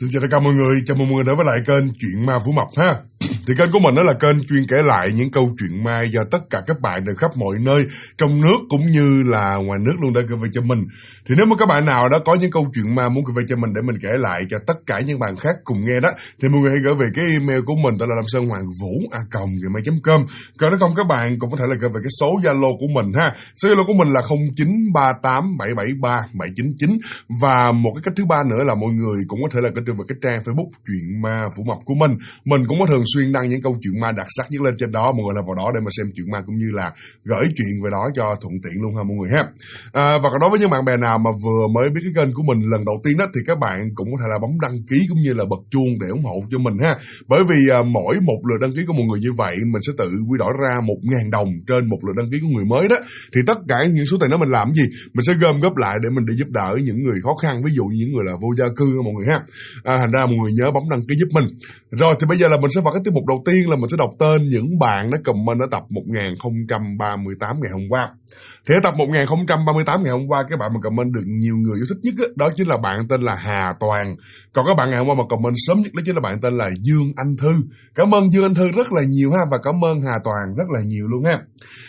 Xin chào tất cả mọi người, chào mừng mọi người đến với lại kênh Chuyện Ma Vũ Mập ha. Thì kênh của mình đó là kênh chuyên kể lại những câu chuyện ma do tất cả các bạn từ khắp mọi nơi trong nước cũng như là ngoài nước luôn đã gửi về cho mình. Thì nếu mà các bạn nào đó có những câu chuyện ma muốn gửi về cho mình để mình kể lại cho tất cả những bạn khác cùng nghe đó, thì mọi người hãy gửi về cái email của mình, đó là lamsonhoangvu@gmail.com. Còn nếu không các bạn cũng có thể là gửi về cái số Zalo của mình ha. Số Zalo của mình là 0938773799. Và một cái cách thứ ba nữa là mọi người cũng có thể là gửi về cái trang Facebook Chuyện Ma Vũ Mập của mình. Mình cũng có thường xuyên đăng những câu chuyện ma đặc sắc nhất lên trên đó, mọi người là vào đó để mà xem chuyện ma cũng như là gửi chuyện về đó cho thuận tiện luôn ha mọi người ha. Và còn đối với những bạn bè nào mà vừa mới biết cái kênh của mình lần đầu tiên đó, thì các bạn cũng có thể là bấm đăng ký cũng như là bật chuông để ủng hộ cho mình ha. Bởi vì mỗi một lượt đăng ký của một người như vậy mình sẽ tự quy đổi ra 1.000 đồng trên một lượt đăng ký của người mới đó. Thì tất cả những số tiền đó mình làm gì mình sẽ gom góp lại để mình đi giúp đỡ những người khó khăn, ví dụ như những người là vô gia cư mọi người ha. Thành ra mọi người nhớ bấm đăng ký giúp mình. Rồi thì bây giờ là mình sẽ vào cái tiết mục đầu tiên, là mình sẽ đọc tên những bạn đã comment ở tập 1038 ngày hôm qua. Thì ở tập 1038 ngày hôm qua, cái bạn mà comment được nhiều người yêu thích nhất đó chính là bạn tên là Hà Toàn. Còn các bạn ngày hôm qua mà comment sớm nhất đó chính là bạn tên là Dương Anh Thư. Cảm ơn Dương Anh Thư rất là nhiều ha, và cảm ơn Hà Toàn rất là nhiều luôn ha.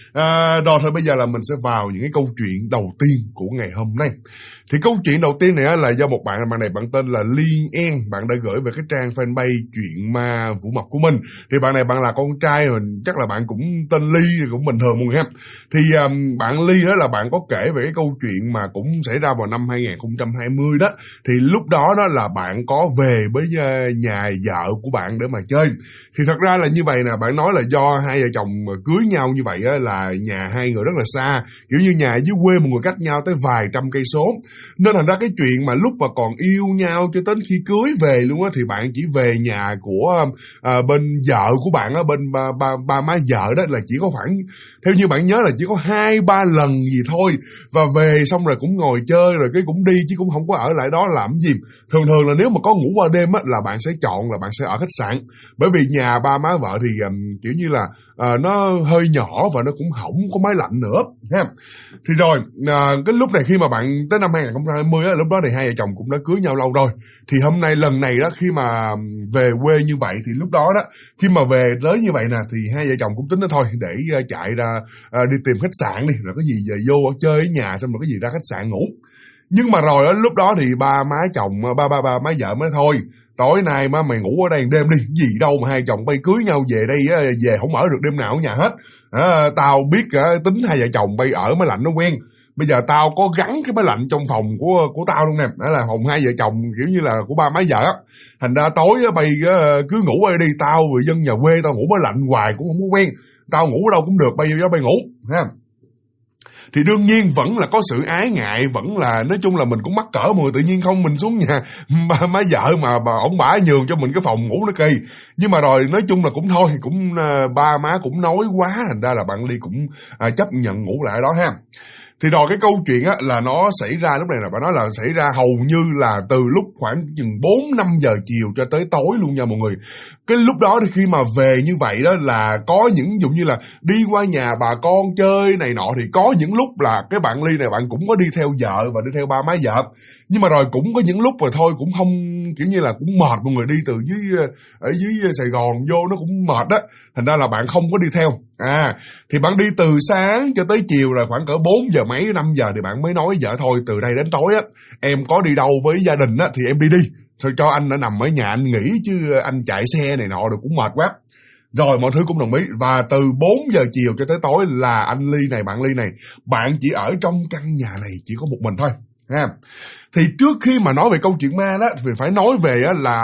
Rồi thôi bây giờ là mình sẽ vào những cái câu chuyện đầu tiên của ngày hôm nay. Thì câu chuyện đầu tiên này là do một bạn này bạn tên là Ly En, bạn đã gửi về cái trang fanpage Chuyện Ma Vũ Mập của mình. Thì bạn này bạn là con trai, mình chắc là bạn cũng tên Ly, cũng bình thường mọi người ha. Thì bạn Ly đó là bạn có kể về cái câu chuyện mà cũng xảy ra vào năm 2020 đó. Thì lúc đó đó là bạn có về với nhà vợ của bạn để mà chơi. Thì thật ra là như vậy nè, bạn nói là do hai vợ chồng cưới nhau như vậy á, là nhà hai người rất là xa, kiểu như nhà dưới quê một người cách nhau tới vài trăm cây số, nên thành ra cái chuyện mà lúc mà còn yêu nhau cho đến khi cưới về luôn á, thì bạn chỉ về nhà của bên vợ của bạn á, bên ba má vợ đó là chỉ có khoảng, theo như bạn nhớ là chỉ có 2-3 lần gì thôi, và về xong rồi cũng ngồi chơi rồi cái cũng đi, chứ cũng không có ở lại đó làm gì. Thường thường là nếu mà có ngủ qua đêm á là bạn sẽ chọn là bạn sẽ ở khách sạn, bởi vì nhà ba má vợ thì kiểu như là nó hơi nhỏ và nó cũng không có máy lạnh nữa ha. Thì rồi cái lúc này khi mà bạn tới năm 2020 á, lúc đó thì hai vợ chồng cũng đã cưới nhau lâu rồi. Thì hôm nay lần này đó, khi mà về quê như vậy, thì lúc đó đó khi mà về tới như vậy nè, thì hai vợ chồng cũng tính đó thôi để chạy ra đi tìm khách sạn đi, rồi cái gì về vô chơi ở nhà xong rồi cái gì ra khách sạn ngủ. Nhưng mà rồi đó, lúc đó thì ba má vợ mới thôi, tối nay má mày ngủ ở đây đêm đi, gì đâu mà hai chồng bay cưới nhau về đây về không ở được đêm nào ở nhà hết. Tao biết tính hai vợ chồng bay ở máy lạnh nó quen, bây giờ tao có gắn cái máy lạnh trong phòng của tao luôn nè, đó là phòng hai vợ chồng kiểu như là của ba má vợ á. Thành ra tối bay cứ ngủ ở đây đi, tao người dân nhà quê tao ngủ máy lạnh hoài cũng không có quen, tao ngủ ở đâu cũng được, bay vô đó bay ngủ ha. Thì đương nhiên vẫn là có sự ái ngại, vẫn là nói chung là mình cũng mắc cỡ mọi người, tự nhiên không mình xuống nhà má vợ mà ông bả nhường cho mình cái phòng ngủ nó kỳ. Nhưng mà rồi nói chung là cũng thôi, cũng ba má cũng nói quá, thành ra là bạn Ly cũng chấp nhận ngủ lại đó ha. Thì rồi cái câu chuyện á là nó xảy ra lúc này là bạn nói là xảy ra hầu như là từ lúc khoảng chừng 4-5 giờ chiều cho tới tối luôn nha mọi người. Cái lúc đó thì khi mà về như vậy đó là có những dụ như là đi qua nhà bà con chơi này nọ, thì có những lúc là cái bạn Ly này bạn cũng có đi theo vợ và đi theo ba má vợ. Nhưng mà rồi cũng có những lúc rồi thôi cũng không, kiểu như là cũng mệt, mọi người đi từ ở dưới Sài Gòn vô nó cũng mệt đó, thành ra là bạn không có đi theo. Thì bạn đi từ sáng cho tới chiều là khoảng cỡ 4 giờ mấy 5 giờ thì bạn mới nói vợ thôi từ đây đến tối á em có đi đâu với gia đình á thì em đi thôi, cho anh đã nằm ở nhà anh nghỉ, chứ anh chạy xe này nọ được cũng mệt quá. Rồi mọi thứ cũng đồng ý, và từ 4 giờ chiều cho tới tối là bạn Ly này bạn chỉ ở trong căn nhà này chỉ có một mình thôi ha. Thì trước khi mà nói về câu chuyện ma đó thì phải nói về á là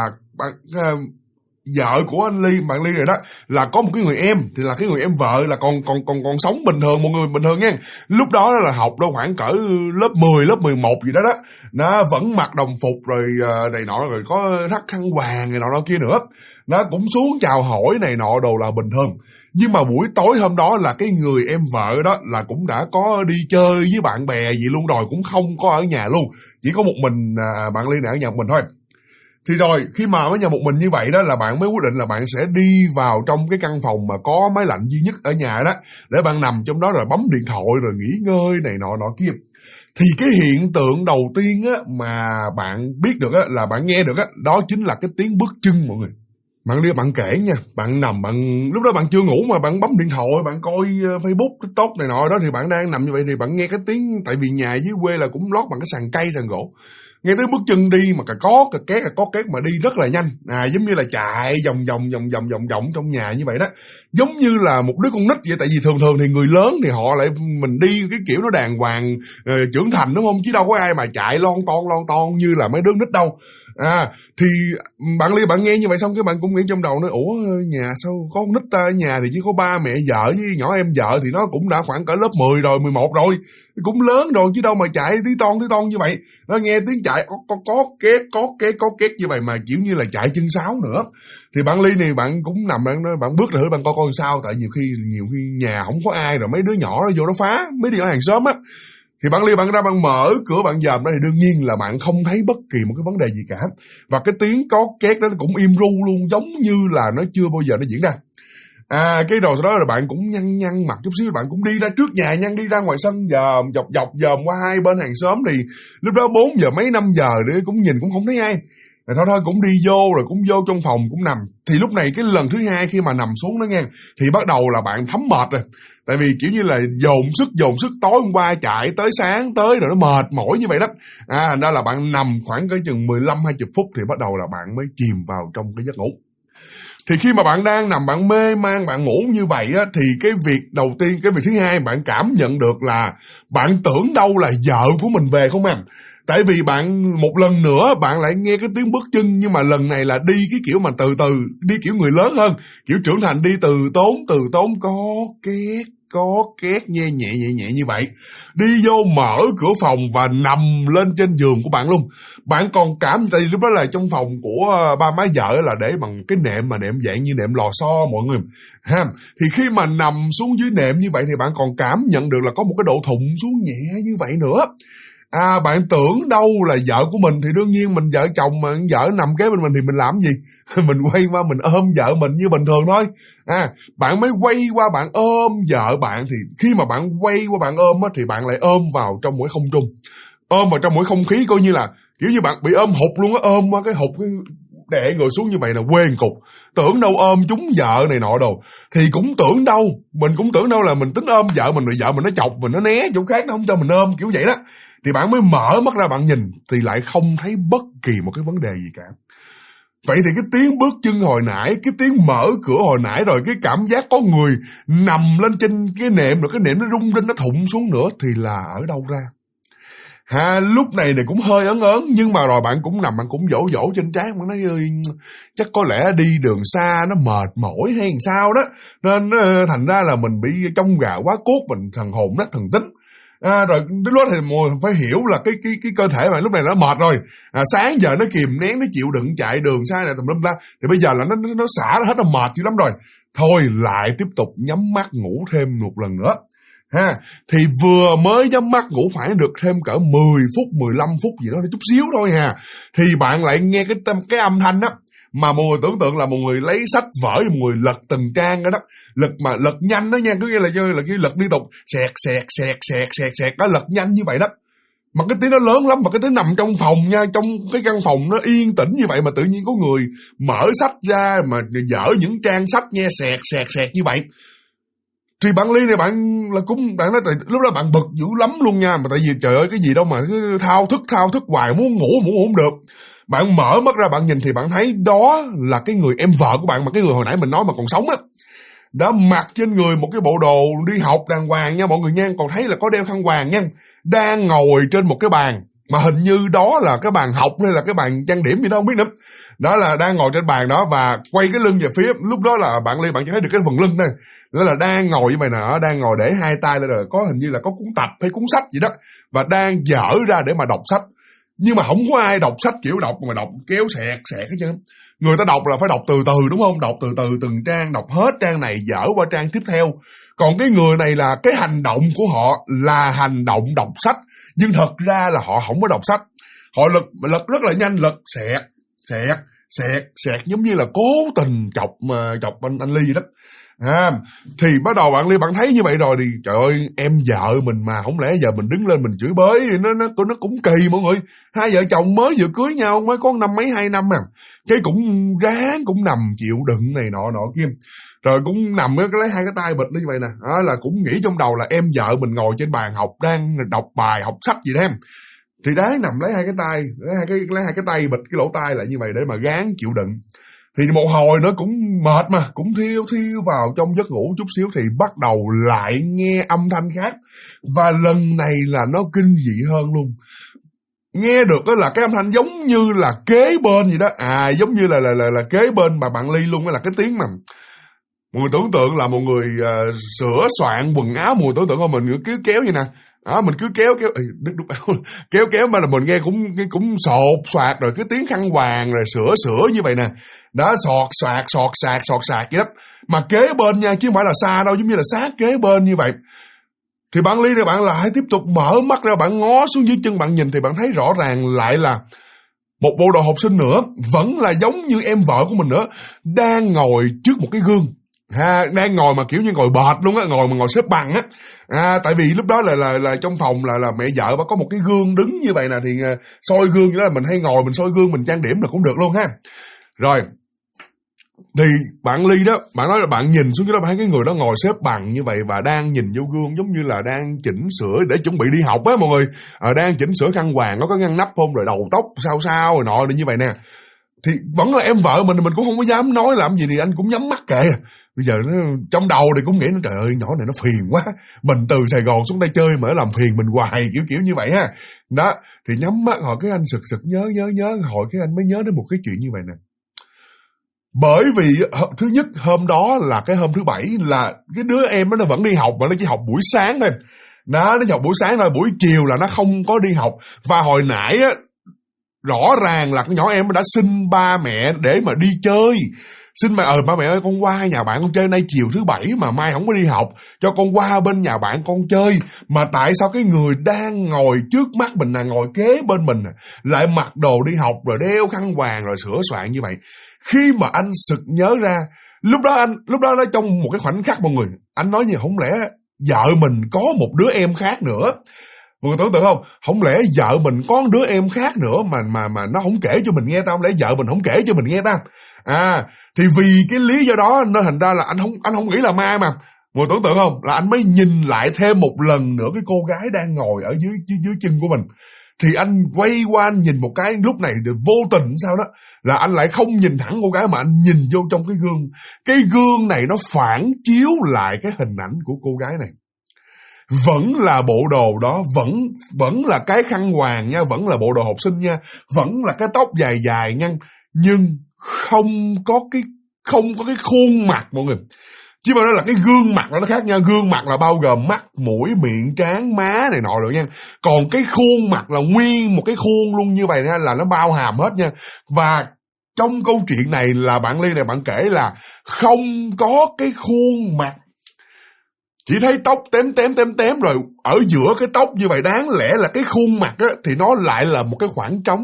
vợ của bạn Ly này đó là có một cái người em, thì là cái người em vợ là còn sống bình thường, một người bình thường nha. Lúc đó là học đâu khoảng cỡ lớp 10, lớp 11 gì đó đó. Nó vẫn mặc đồng phục rồi này nọ, rồi có thắt khăn quàng này nọ kia nữa. Nó cũng xuống chào hỏi này nọ đồ là bình thường. Nhưng mà buổi tối hôm đó là cái người em vợ đó là cũng đã có đi chơi với bạn bè gì luôn rồi, cũng không có ở nhà luôn. Chỉ có một mình bạn Ly này ở nhà một mình thôi. Thì rồi khi mà ở nhà một mình như vậy đó là bạn mới quyết định là bạn sẽ đi vào trong cái căn phòng mà có máy lạnh duy nhất ở nhà đó, để bạn nằm trong đó rồi bấm điện thoại rồi nghỉ ngơi này nọ kia. Thì cái hiện tượng đầu tiên á mà bạn biết được á, là bạn nghe được á, đó chính là cái tiếng bước chân mọi người. Bạn đi bạn kể nha, bạn nằm, lúc đó bạn chưa ngủ mà bạn bấm điện thoại, bạn coi Facebook, TikTok này nọ đó, thì bạn đang nằm như vậy thì bạn nghe cái tiếng, tại vì nhà dưới quê là cũng lót bằng cái sàn cây, sàn gỗ. Nghe tới bước chân đi mà cà có két mà đi rất là nhanh, giống như là chạy vòng vòng trong nhà như vậy đó, giống như là một đứa con nít vậy. Tại vì thường thì người lớn thì họ lại, mình đi cái kiểu nó đàng hoàng, trưởng thành đúng không, chứ đâu có ai mà chạy lon ton như là mấy đứa nít đâu. Thì bạn Ly bạn nghe như vậy xong cái bạn cũng nghĩ trong đầu nói, ủa nhà sao có con nít ta, ở nhà thì chỉ có ba mẹ vợ với nhỏ em vợ thì nó cũng đã khoảng cỡ lớp 10 rồi, 11 rồi, cũng lớn rồi chứ đâu mà chạy tí ton như vậy. Nó nghe tiếng chạy có két như vậy mà kiểu như là chạy chân sáo nữa. Thì bạn Ly này bạn cũng nằm, bạn bước ra thử bạn coi sao, tại nhiều khi nhà không có ai rồi mấy đứa nhỏ nó vô nó phá, mấy đứa ở hàng xóm á. Thì bạn Ly bạn ra bạn mở cửa bạn dòm đó thì đương nhiên là bạn không thấy bất kỳ một cái vấn đề gì cả. Và cái tiếng có két đó nó cũng im ru luôn, giống như là nó chưa bao giờ nó diễn ra. Cái rồi sau đó là bạn cũng nhăn mặt chút xíu, bạn cũng đi ra trước nhà, đi ra ngoài sân dòm dòm qua hai bên hàng xóm. Thì lúc đó 4 giờ mấy 5 giờ để cũng nhìn cũng không thấy ai. Rồi thôi cũng đi vô rồi cũng vô trong phòng cũng nằm. Thì lúc này cái lần thứ hai khi mà nằm xuống đó nghe, thì bắt đầu là bạn thấm mệt rồi. Tại vì kiểu như là dồn sức tối hôm qua chạy tới sáng tới rồi nó mệt mỏi như vậy đó. Đó là bạn nằm khoảng cái chừng 15-20 phút thì bắt đầu là bạn mới chìm vào trong cái giấc ngủ. Thì khi mà bạn đang nằm bạn mê man bạn ngủ như vậy á, thì cái việc đầu tiên, cái việc thứ hai bạn cảm nhận được là bạn tưởng đâu là vợ của mình về không em. Tại vì bạn một lần nữa bạn lại nghe cái tiếng bước chân, nhưng mà lần này là đi cái kiểu mà từ từ, đi kiểu người lớn hơn, kiểu trưởng thành, đi từ tốn có két nhẹ như vậy. Đi vô mở cửa phòng và nằm lên trên giường của bạn luôn. Bạn còn cảm, tại vì lúc đó là trong phòng của ba má vợ là để bằng cái nệm mà nệm dạng như nệm lò xo mọi người ha. Thì khi mà nằm xuống dưới nệm như vậy thì bạn còn cảm nhận được là có một cái độ thụng xuống nhẹ như vậy nữa. Bạn tưởng đâu là vợ của mình, thì đương nhiên mình vợ chồng mà vợ nằm kế bên mình thì mình làm gì? Mình quay qua mình ôm vợ mình như bình thường thôi. Bạn mới quay qua bạn ôm vợ bạn, thì khi mà bạn quay qua bạn ôm á, thì bạn lại ôm vào trong một cái không trung, ôm vào trong một cái không khí, coi như là kiểu như bạn bị ôm hụt luôn á, ôm qua cái hụt, đè người xuống như vậy là quê cục. Tưởng đâu ôm trúng vợ này nọ đồ, thì cũng tưởng đâu, mình cũng tưởng đâu là mình tính ôm vợ mình, rồi vợ mình nó chọc mình, nó né chỗ khác, nó không cho mình ôm kiểu vậy đó. Thì bạn mới mở mắt ra bạn nhìn thì lại không thấy bất kỳ một cái vấn đề gì cả. Vậy thì cái tiếng bước chân hồi nãy, cái tiếng mở cửa hồi nãy, rồi cái cảm giác có người nằm lên trên cái nệm, rồi cái nệm nó rung rinh, nó thụng xuống nữa, thì là ở đâu ra? Lúc này thì cũng hơi ớn, nhưng mà rồi bạn cũng nằm, bạn cũng vỗ trên trán, bạn nói chắc có lẽ đi đường xa nó mệt mỏi hay sao đó, nên thành ra là mình bị trông gà quá cốt, mình thần hồn nát thần tính. Rồi đến lúc thì mình phải hiểu là cái cơ thể mà lúc này nó mệt rồi. Sáng giờ nó kìm nén, nó chịu đựng chạy đường xa này tùm lum la, thì bây giờ là nó xả hết, nó mệt dữ lắm rồi. Thôi lại tiếp tục nhắm mắt ngủ thêm một lần nữa. Thì vừa mới nhắm mắt ngủ khoảng được thêm cỡ 10 phút, 15 phút gì đó, chút xíu thôi thì bạn lại nghe cái âm thanh á, mà mọi người tưởng tượng là mọi người lấy sách vở, mọi người lật từng trang đó, lật nhanh đó nha, cứ như là cái lật liên tục, sẹt đó, lật nhanh như vậy đó. Mà cái tiếng nó lớn lắm, và cái tiếng nằm trong phòng nha, trong cái căn phòng nó yên tĩnh như vậy mà tự nhiên có người mở sách ra mà dở những trang sách nghe sẹt như vậy. Thì bạn Ly này bạn nói lúc đó bạn bực dữ lắm luôn nha, mà tại vì trời ơi cái gì đâu mà cứ thao thức hoài, muốn ngủ không được. Bạn mở mắt ra bạn nhìn thì bạn thấy đó là cái người em vợ của bạn, mà cái người hồi nãy mình nói mà còn sống á, đã mặc trên người một cái bộ đồ đi học đàng hoàng nha mọi người nha, còn thấy là có đeo khăn quàng nha, đang ngồi trên một cái bàn, mà hình như đó là cái bàn học hay là cái bàn trang điểm gì đó không biết nữa. Đó là đang ngồi trên bàn đó và quay cái lưng về phía, lúc đó là bạn Ly bạn chỉ thấy được cái phần lưng đây, đó là đang ngồi như vậy nè, đang ngồi để hai tay lên, rồi có hình như là có cuốn tập hay cuốn sách gì đó, và đang dở ra để mà đọc sách. Nhưng mà không có ai đọc sách kiểu đọc mà đọc kéo sẹt hết trơn. Người ta đọc là phải đọc từ từ đúng không? Đọc từ từ từng trang, đọc hết trang này dở qua trang tiếp theo. Còn cái người này là cái hành động của họ là hành động đọc sách, nhưng thật ra là họ không có đọc sách. Họ lật rất là nhanh, lật Xẹt giống như là cố tình chọc anh Ly vậy đó. Thì bắt đầu bạn Ly bạn thấy như vậy rồi thì trời ơi, em vợ mình mà không lẽ giờ mình đứng lên mình chửi bới nó cũng kỳ mọi người. Hai vợ chồng mới vừa cưới nhau mới có năm mấy 2 năm mà, cái cũng ráng cũng nằm chịu đựng này nọ kia, rồi cũng nằm lấy hai cái tay bịch như vậy nè, đó là cũng nghĩ trong đầu là em vợ mình ngồi trên bàn học đang đọc bài học sách gì đó em, thì đáng nằm lấy hai cái tay, lấy hai cái tay bịch cái lỗ tai lại như vậy để mà gắng chịu đựng. Thì một hồi nó cũng mệt mà, cũng thiêu vào trong giấc ngủ chút xíu thì bắt đầu lại nghe âm thanh khác. Và lần này là nó kinh dị hơn luôn. Nghe được đó là cái âm thanh giống như là kế bên vậy đó. Giống như là kế bên bà bạn Ly luôn, đó là cái tiếng mà mọi người tưởng tượng là một người sửa soạn quần áo, mọi người tưởng tượng mình cứ kéo vậy nè. Mình cứ kéo kéo mà là mình nghe cũng sột soạt, rồi cái tiếng khăn hoàng rồi sửa như vậy nè, đó sọt sạc vậy đó, mà kế bên nha chứ không phải là xa đâu, giống như là sát kế bên như vậy. Thì bạn Ly này bạn lại tiếp tục mở mắt ra, bạn ngó xuống dưới chân bạn nhìn thì bạn thấy rõ ràng lại là một bộ đồ học sinh nữa, vẫn là giống như em vợ của mình nữa, đang ngồi trước một cái gương. Đang ngồi mà kiểu như ngồi bệt luôn á, ngồi xếp bằng á. Tại vì lúc đó là trong phòng là mẹ vợ bà có một cái gương đứng như vậy nè, thì soi gương đó là mình hay ngồi mình soi gương mình trang điểm là cũng được luôn ha. Rồi thì bạn Ly đó, bạn nói là bạn nhìn xuống cái đó, bạn thấy cái người đó ngồi xếp bằng như vậy và đang nhìn vô gương giống như là đang chỉnh sửa để chuẩn bị đi học á mọi người. Đang chỉnh sửa khăn hoàng, nó có ngăn nắp không, rồi đầu tóc sao rồi nọ như vậy nè. Thì vẫn là em vợ mình cũng không có dám nói làm gì, thì anh cũng nhắm mắt kệ. Bây giờ nó, trong đầu thì cũng nghĩ nó trời ơi nhỏ này nó phiền quá, mình từ Sài Gòn xuống đây chơi mà nó làm phiền mình hoài, kiểu như vậy ha. Đó, thì nhắm mắt hồi cái anh sực nhớ, hồi cái anh mới nhớ đến một cái chuyện như vậy nè. Bởi vì thứ nhất hôm đó là cái hôm thứ Bảy, là cái đứa em nó vẫn đi học mà nó chỉ học buổi sáng thôi. Nó chỉ học buổi sáng thôi, buổi chiều là nó không có đi học. Và hồi nãy á, rõ ràng là con nhỏ em đã xin ba mẹ để mà đi chơi. Xin ba mẹ ơi con qua nhà bạn con chơi, nay chiều thứ Bảy mà mai không có đi học, cho con qua bên nhà bạn con chơi. Mà tại sao cái người đang ngồi trước mắt mình là ngồi kế bên mình lại mặc đồ đi học rồi đeo khăn hoàng rồi sửa soạn như vậy? Khi mà anh sực nhớ ra, lúc đó nó trong một cái khoảnh khắc mọi người, anh nói như không lẽ vợ mình có một đứa em khác nữa. Mọi người tưởng tượng không? Không lẽ vợ mình có đứa em khác nữa mà nó không kể cho mình nghe ta? Không lẽ vợ mình không kể cho mình nghe ta? Thì vì cái lý do đó nên thành ra là anh không nghĩ là ma mà. Mọi người tưởng tượng không? Là anh mới nhìn lại thêm một lần nữa cái cô gái đang ngồi ở dưới chân của mình. Thì anh quay qua anh nhìn một cái, lúc này được vô tình sao đó là anh lại không nhìn thẳng cô gái mà anh nhìn vô trong cái gương. Cái gương này nó phản chiếu lại cái hình ảnh của cô gái này. Vẫn là bộ đồ đó, vẫn là cái khăn hoàng nha, vẫn là bộ đồ học sinh nha, vẫn là cái tóc dài nha, nhưng không có cái khuôn mặt mọi người. Chứ mà đó là cái gương mặt nó khác nha. Gương mặt là bao gồm mắt, mũi, miệng, trán, má này nọ rồi nha. Còn cái khuôn mặt là nguyên một cái khuôn luôn như vậy nha, là nó bao hàm hết nha. Và trong câu chuyện này là bạn Ly này bạn kể là không có cái khuôn mặt, chỉ thấy tóc tém rồi ở giữa cái tóc như vậy, đáng lẽ là cái khuôn mặt á, thì nó lại là một cái khoảng trống.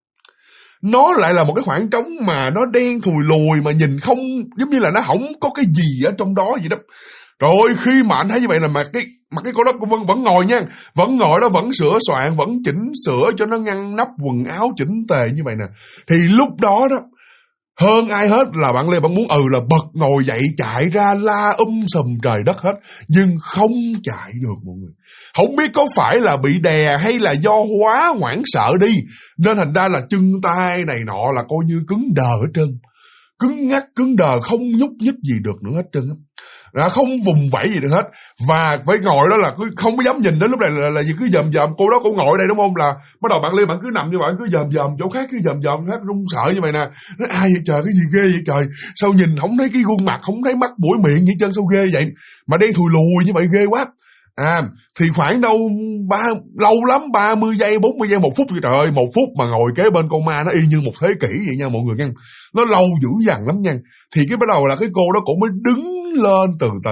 Nó lại là một cái khoảng trống mà nó đen thùi lùi mà nhìn không, giống như là nó không có cái gì ở trong đó vậy đó. Rồi khi mà anh thấy như vậy là mà cái cô đó cũng vẫn ngồi nha, vẫn ngồi đó, vẫn sửa soạn, vẫn chỉnh sửa cho nó ngăn nắp quần áo chỉnh tề như vậy nè. Thì lúc đó đó, hơn ai hết là bạn Lê bạn muốn là bật ngồi dậy chạy ra la sùm trời đất hết, nhưng không chạy được mọi người. Không biết có phải là bị đè hay là do quá hoảng sợ đi, nên thành ra là chân tay này nọ là coi như cứng đờ hết trơn. Cứng ngắc, cứng đờ, không nhúc nhích gì được nữa hết trơn á. Không vùng vẫy gì được hết. Và phải ngồi đó là không có dám nhìn đến lúc này là gì, cứ dòm cô đó cũng ngồi đây đúng không, là bắt đầu bạn Lê bạn cứ nằm như vậy, cứ dòm chỗ khác, cứ dòm khác, run sợ như vậy nè. Nói ai vậy trời, cái gì ghê vậy trời, sao nhìn không thấy cái gương mặt, không thấy mắt mũi miệng gì chân, sao ghê vậy, mà đen thùi lùi như vậy ghê quá. Thì khoảng đâu lâu lắm 30 giây 40 giây 1 phút vậy, trời ơi 1 phút mà ngồi kế bên con ma nó y như một thế kỷ vậy nha mọi người nha. Nó lâu dữ dằn lắm nha. Thì cái bắt đầu là cái cô đó cũng mới đứng lên từ từ.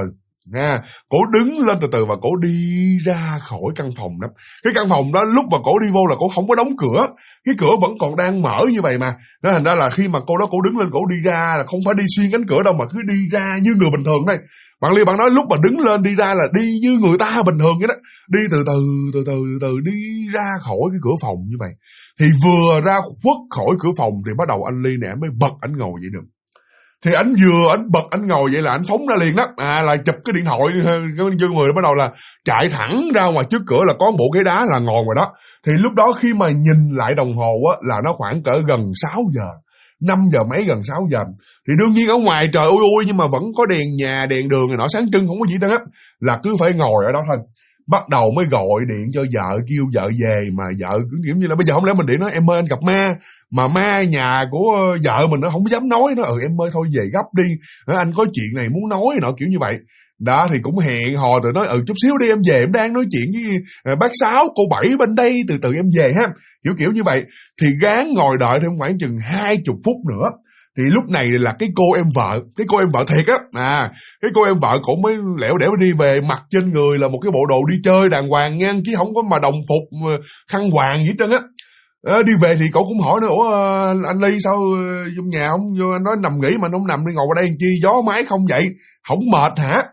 nha. Cổ đứng lên từ từ và cổ đi ra khỏi căn phòng đó. Cái căn phòng đó lúc mà cổ đi vô là cổ không có đóng cửa, cái cửa vẫn còn đang mở như vậy mà. Nên thành ra là khi mà cô đó cổ đứng lên cổ đi ra là không phải đi xuyên cánh cửa đâu, mà cứ đi ra như người bình thường đây. Bạn Ly bạn nói lúc mà đứng lên đi ra là đi như người ta bình thường vậy đó, đi từ từ đi ra khỏi cái cửa phòng như vậy. Thì vừa ra khuất khỏi cửa phòng thì bắt đầu anh Ly này mới bật anh ngồi dậy được. Thì anh bật anh ngồi vậy là anh phóng ra liền đó, là chụp cái điện thoại, cái người bắt đầu là chạy thẳng ra ngoài trước cửa là có một bộ ghế đá là ngồi ngoài đó. Thì lúc đó khi mà nhìn lại đồng hồ á là nó khoảng cỡ gần 6 giờ, 5 giờ mấy gần 6 giờ. Thì đương nhiên ở ngoài trời ui nhưng mà vẫn có đèn nhà, đèn đường này nọ sáng trưng, không có gì hết á, là cứ phải ngồi ở đó thôi. Bắt đầu mới gọi điện cho vợ, kêu vợ về, mà vợ kiểu như là bây giờ không lẽ mình điện nói em ơi anh gặp ma, mà ma nhà của vợ mình nó không dám nói, nó em ơi thôi về gấp đi, anh có chuyện này muốn nói nọ kiểu như vậy. Đó thì cũng hẹn hò rồi nói chút xíu đi em về, em đang nói chuyện với bác Sáu, cô Bảy bên đây, từ từ em về ha, kiểu như vậy. Thì gán ngồi đợi thêm khoảng chừng 20 phút nữa. Thì lúc này là cái cô em vợ thiệt á, cái cô em vợ cổ mới lẻo đẻo đi về, mặc trên người là một cái bộ đồ đi chơi đàng hoàng nha, chứ không có mà đồng phục khăn hoàng gì hết trơn á. Đi về thì cổ cũng hỏi nữa, ủa anh Ly sao trong nhà không vô, anh nói nằm nghỉ mà anh không nằm đi ngồi ở đây làm chi, gió máy không vậy, không mệt hả?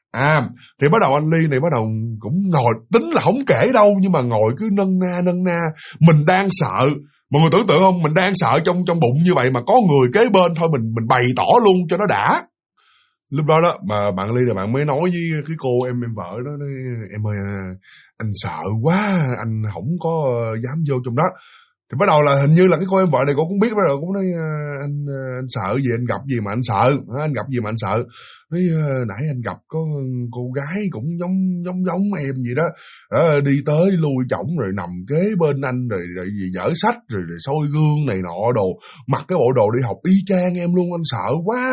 Thì bắt đầu anh Ly này bắt đầu cũng ngồi, tính là không kể đâu nhưng mà ngồi cứ nâng na, mình đang sợ. Mọi người tưởng tượng không, mình đang sợ trong bụng như vậy mà có người kế bên thôi mình bày tỏ luôn cho nó đã. Lúc đó đó mà bạn Ly là bạn mới nói với cái cô em vợ đó, nói, em ơi anh sợ quá, anh không có dám vô trong đó. Thì bắt đầu là hình như là cái cô em vợ này cô cũng biết, bắt đầu cũng nói anh sợ gì, anh gặp gì mà anh sợ, anh gặp gì mà anh sợ. Nói nãy anh gặp có cô gái cũng giống em gì đó, đi tới lui chổng rồi nằm kế bên anh rồi gì dở sách rồi soi gương này nọ đồ, mặc cái bộ đồ đi học y chang em luôn, anh sợ quá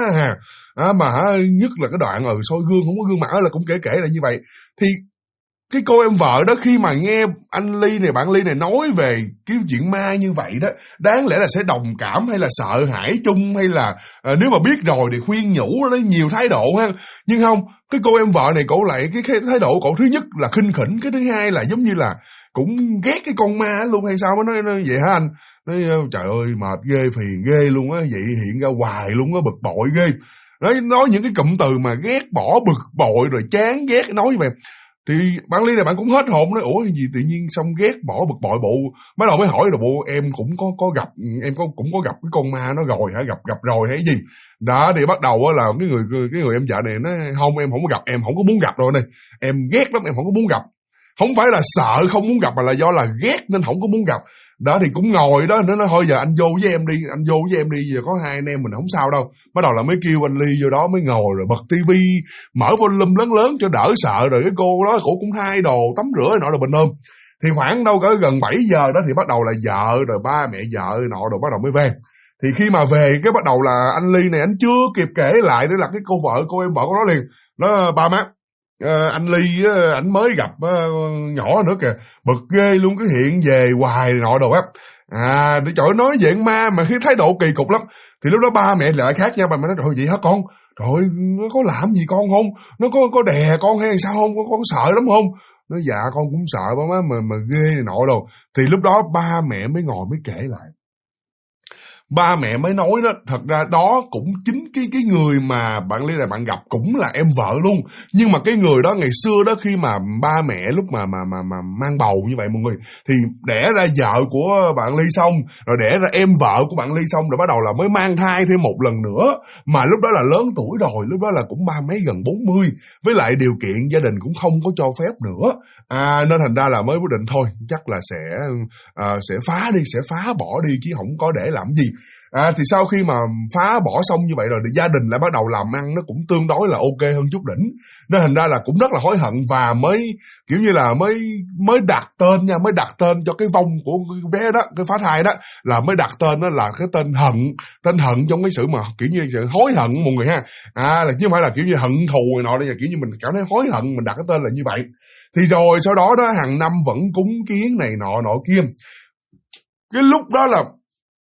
mà nhất là cái đoạn soi gương không có gương mặt là cũng kể là như vậy. Thì cái cô em vợ đó khi mà nghe anh Ly này, bạn Ly này nói về cái chuyện ma như vậy đó, đáng lẽ là sẽ đồng cảm hay là sợ hãi chung, hay là nếu mà biết rồi thì khuyên nhủ nó nhiều thái độ ha. Nhưng không, cái cô em vợ này cổ lại cái thái độ cổ thứ nhất là khinh khỉnh, cái thứ hai là giống như là cũng ghét cái con ma luôn hay sao mới nói vậy hả anh? Nói trời ơi mệt ghê, phiền ghê luôn á, vậy hiện ra hoài luôn á, bực bội ghê. Nói những cái cụm từ mà ghét bỏ, bực bội rồi chán ghét, nói như vậy. Thì bạn Ly này bạn cũng hết hồn, nói ủa gì tự nhiên xong ghét bỏ bực bội bộ. Bắt đầu mới hỏi là bộ em cũng có gặp, em cũng có gặp cái con ma nó rồi hả, gặp rồi hay gì đó. Thì bắt đầu là cái người em vợ này nói không, em không có gặp, em không có muốn gặp rồi này, em ghét lắm, em không có muốn gặp. Không phải là sợ không muốn gặp mà là do là ghét nên không có muốn gặp. Đó thì cũng ngồi đó, nó nói thôi giờ anh vô với em đi, giờ có hai anh em mình không sao đâu. Bắt đầu là mới kêu anh Ly vô đó, mới ngồi rồi bật tivi, mở volume lớn cho đỡ sợ. Rồi cái cô đó cổ cũng thay đồ tắm rửa nọ là bình thường. Thì khoảng đâu cỡ gần 7 giờ đó thì bắt đầu là vợ rồi ba mẹ vợ nọ rồi bắt đầu mới về. Thì khi mà về cái bắt đầu là anh Ly này anh chưa kịp kể lại nữa là cái cô em vợ của nó liền nó ba má anh Ly ảnh mới gặp nhỏ nữa kìa, bực ghê luôn, cái hiện về hoài nọ đồ á. Để trời nói về ma mà cái thái độ kỳ cục lắm. Thì lúc đó ba mẹ lại khác nhau, ba mẹ nói trời vậy hả con, trời nó có làm gì con không, nó có đè con hay sao không, con sợ lắm không? Nói dạ con cũng sợ ba má mà ghê này nọ đồ. Thì lúc đó ba mẹ mới ngồi mới kể lại. Ba mẹ mới nói đó, thật ra đó cũng chính cái người mà bạn Ly là bạn gặp cũng là em vợ luôn. Nhưng mà cái người đó ngày xưa đó, khi mà ba mẹ lúc mà mang bầu như vậy mọi người, thì đẻ ra vợ của bạn Ly xong, rồi đẻ ra em vợ của bạn Ly xong, rồi bắt đầu là mới mang thai thêm một lần nữa. Mà lúc đó là lớn tuổi rồi, lúc đó là cũng ba mấy gần 40, với lại điều kiện gia đình cũng không có cho phép nữa. Nên thành ra là mới quyết định thôi, chắc là sẽ phá đi, sẽ phá bỏ đi chứ không có để làm gì. Thì sau khi mà phá bỏ xong như vậy rồi thì gia đình lại bắt đầu làm ăn nó cũng tương đối là ok hơn chút đỉnh. Nên thành ra là cũng rất là hối hận và mới kiểu như là mới đặt tên nha, mới đặt tên cho cái vong của cái bé đó, cái phá thai đó, là mới đặt tên đó là cái tên hận trong cái sự mà kiểu như sự hối hận mọi người ha. Là chứ không phải là kiểu như hận thù này nọ, đây kiểu như mình cảm thấy hối hận mình đặt cái tên là như vậy. Thì rồi sau đó đó hàng năm vẫn cúng kiến này nọ kia. Cái lúc đó là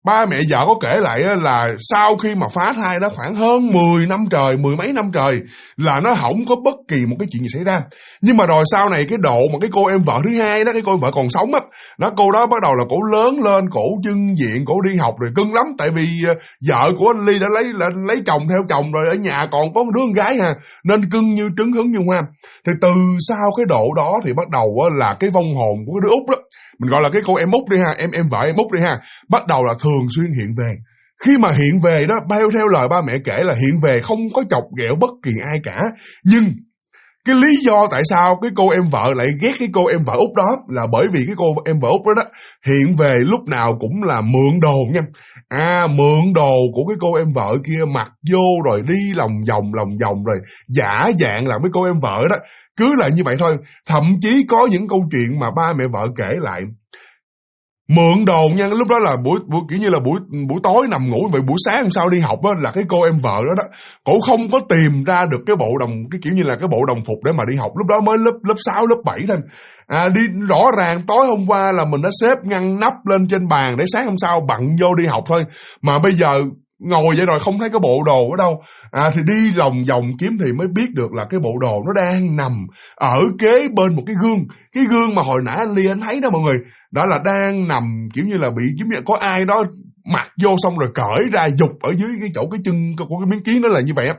ba mẹ vợ có kể lại là sau khi mà phá thai đó khoảng hơn 10 năm trời, mười mấy năm trời là nó không có bất kỳ một cái chuyện gì xảy ra. Nhưng mà rồi sau này cái độ mà cái cô em vợ thứ hai đó, cái cô em vợ còn sống á, cô đó bắt đầu là cổ lớn lên, cổ trưng diện, cổ đi học rồi cưng lắm, tại vì vợ của anh Ly đã lấy chồng theo chồng rồi, ở nhà còn có một đứa con gái nên cưng như trứng hứng như hoa. Thì từ sau cái độ đó thì bắt đầu là cái vong hồn của cái đứa út đó, mình gọi là cái cô em út đi ha, em vợ em út đi ha, bắt đầu là thường xuyên hiện về. Khi mà hiện về đó, bao theo lời ba mẹ kể là hiện về không có chọc ghẹo bất kỳ ai cả. Nhưng cái lý do tại sao cái cô em vợ lại ghét cái cô em vợ út đó là bởi vì cái cô em vợ út đó hiện về lúc nào cũng là mượn đồ nha. Mượn đồ của cái cô em vợ kia mặc vô rồi đi lòng vòng rồi giả dạng làm cái cô em vợ đó. Cứ là như vậy thôi. Thậm chí có những câu chuyện mà ba mẹ vợ kể lại, mượn đồ nha, lúc đó là buổi kiểu như là buổi tối nằm ngủ, vậy buổi sáng hôm sau đi học á, là cái cô em vợ đó cổ không có tìm ra được cái kiểu như là cái bộ đồng phục để mà đi học, lúc đó mới lớp 6, lớp 7 thôi. Đi rõ ràng tối hôm qua là mình đã xếp ngăn nắp lên trên bàn để sáng hôm sau bận vô đi học thôi, mà bây giờ ngồi vậy rồi không thấy cái bộ đồ ở đâu. Thì đi lòng vòng kiếm thì mới biết được là cái bộ đồ nó đang nằm ở kế bên một cái gương mà hồi nãy anh Ly anh thấy đó mọi người. Đó là đang nằm kiểu như là bị giống như có ai đó mặc vô xong rồi cởi ra giục ở dưới cái chỗ cái chân của cái miếng kiến đó là như vậy á.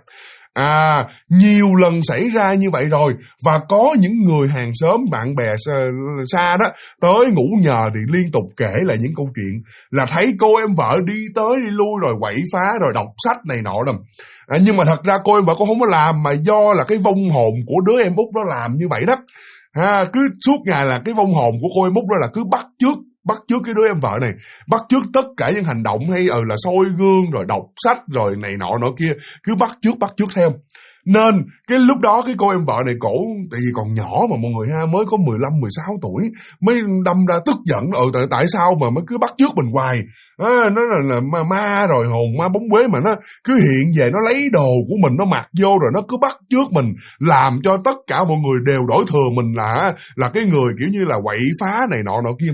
Nhiều lần xảy ra như vậy rồi, và có những người hàng xóm bạn bè xa đó tới ngủ nhờ thì liên tục kể lại những câu chuyện là thấy cô em vợ đi tới đi lui rồi quậy phá rồi đọc sách này nọ đâu. Nhưng mà thật ra cô em vợ cũng không có làm, mà do là cái vong hồn của đứa em út đó làm như vậy đó. Cứ suốt ngày là cái vong hồn của cô em út đó là cứ bắt chước cái đứa em vợ này, bắt chước tất cả những hành động hay là soi gương rồi đọc sách rồi này nọ kia, cứ bắt chước theo. Nên cái lúc đó cái cô em vợ này cổ, tại vì còn nhỏ mà mọi người mới có 15, 16 tuổi, mới đâm ra tức giận, tại sao mà mới cứ bắt chước mình hoài. Nó là ma rồi, hồn ma bóng quế mà nó cứ hiện về, nó lấy đồ của mình nó mặc vô rồi nó cứ bắt chước mình, làm cho tất cả mọi người đều đổi thừa mình là cái người kiểu như là quậy phá này nọ kia.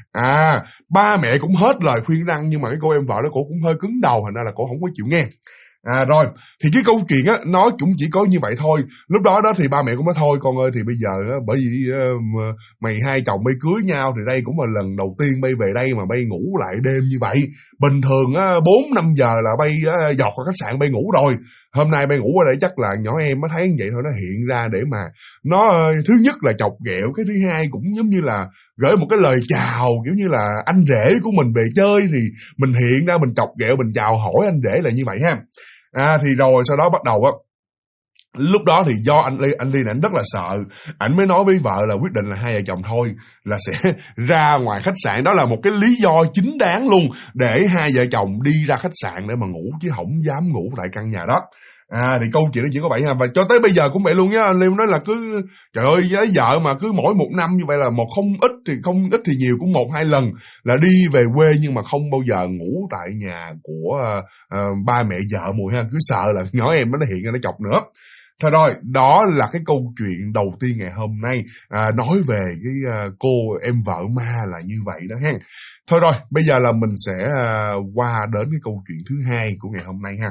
Ba mẹ cũng hết lời khuyên răn, nhưng mà cái cô em vợ đó cổ cũng hơi cứng đầu, thành ra là cổ không có chịu nghe. Rồi, thì cái câu chuyện á, nó cũng chỉ có như vậy thôi. Lúc đó thì ba mẹ cũng nói thôi con ơi, thì bây giờ á, bởi vì mày hai chồng bay cưới nhau thì đây cũng là lần đầu tiên bay về đây mà bay ngủ lại đêm như vậy. Bình thường á 4-5 giờ là bay dọt vào khách sạn bay ngủ rồi. Hôm nay bay ngủ ở đây chắc là nhỏ em mới thấy như vậy thôi, nó hiện ra để mà nó thứ nhất là chọc ghẹo, cái thứ hai cũng giống như là gửi một cái lời chào, kiểu như là anh rể của mình về chơi thì mình hiện ra mình chọc ghẹo, mình chào hỏi anh rể là như vậy ha. Thì rồi sau đó bắt đầu á, lúc đó thì do anh Ly này anh rất là sợ, ảnh mới nói với vợ là quyết định là hai vợ chồng thôi là sẽ ra ngoài khách sạn. Đó là một cái lý do chính đáng luôn để hai vợ chồng đi ra khách sạn để mà ngủ, chứ không dám ngủ tại căn nhà đó. Thì câu chuyện nó chỉ có vậy ha, và cho tới bây giờ cũng vậy luôn nhá. Anh Liêm nói là cứ trời ơi, với vợ mà cứ mỗi một năm như vậy là không ít thì nhiều cũng 1-2 lần là đi về quê, nhưng mà không bao giờ ngủ tại nhà của ba mẹ vợ mùi ha, cứ sợ là nhỏ em nó hiện ra nó chọc nữa. Thôi rồi, đó là cái câu chuyện đầu tiên ngày hôm nay, nói về cái cô em vợ ma là như vậy đó ha. Thôi rồi, bây giờ là mình sẽ qua đến cái câu chuyện thứ hai của ngày hôm nay ha.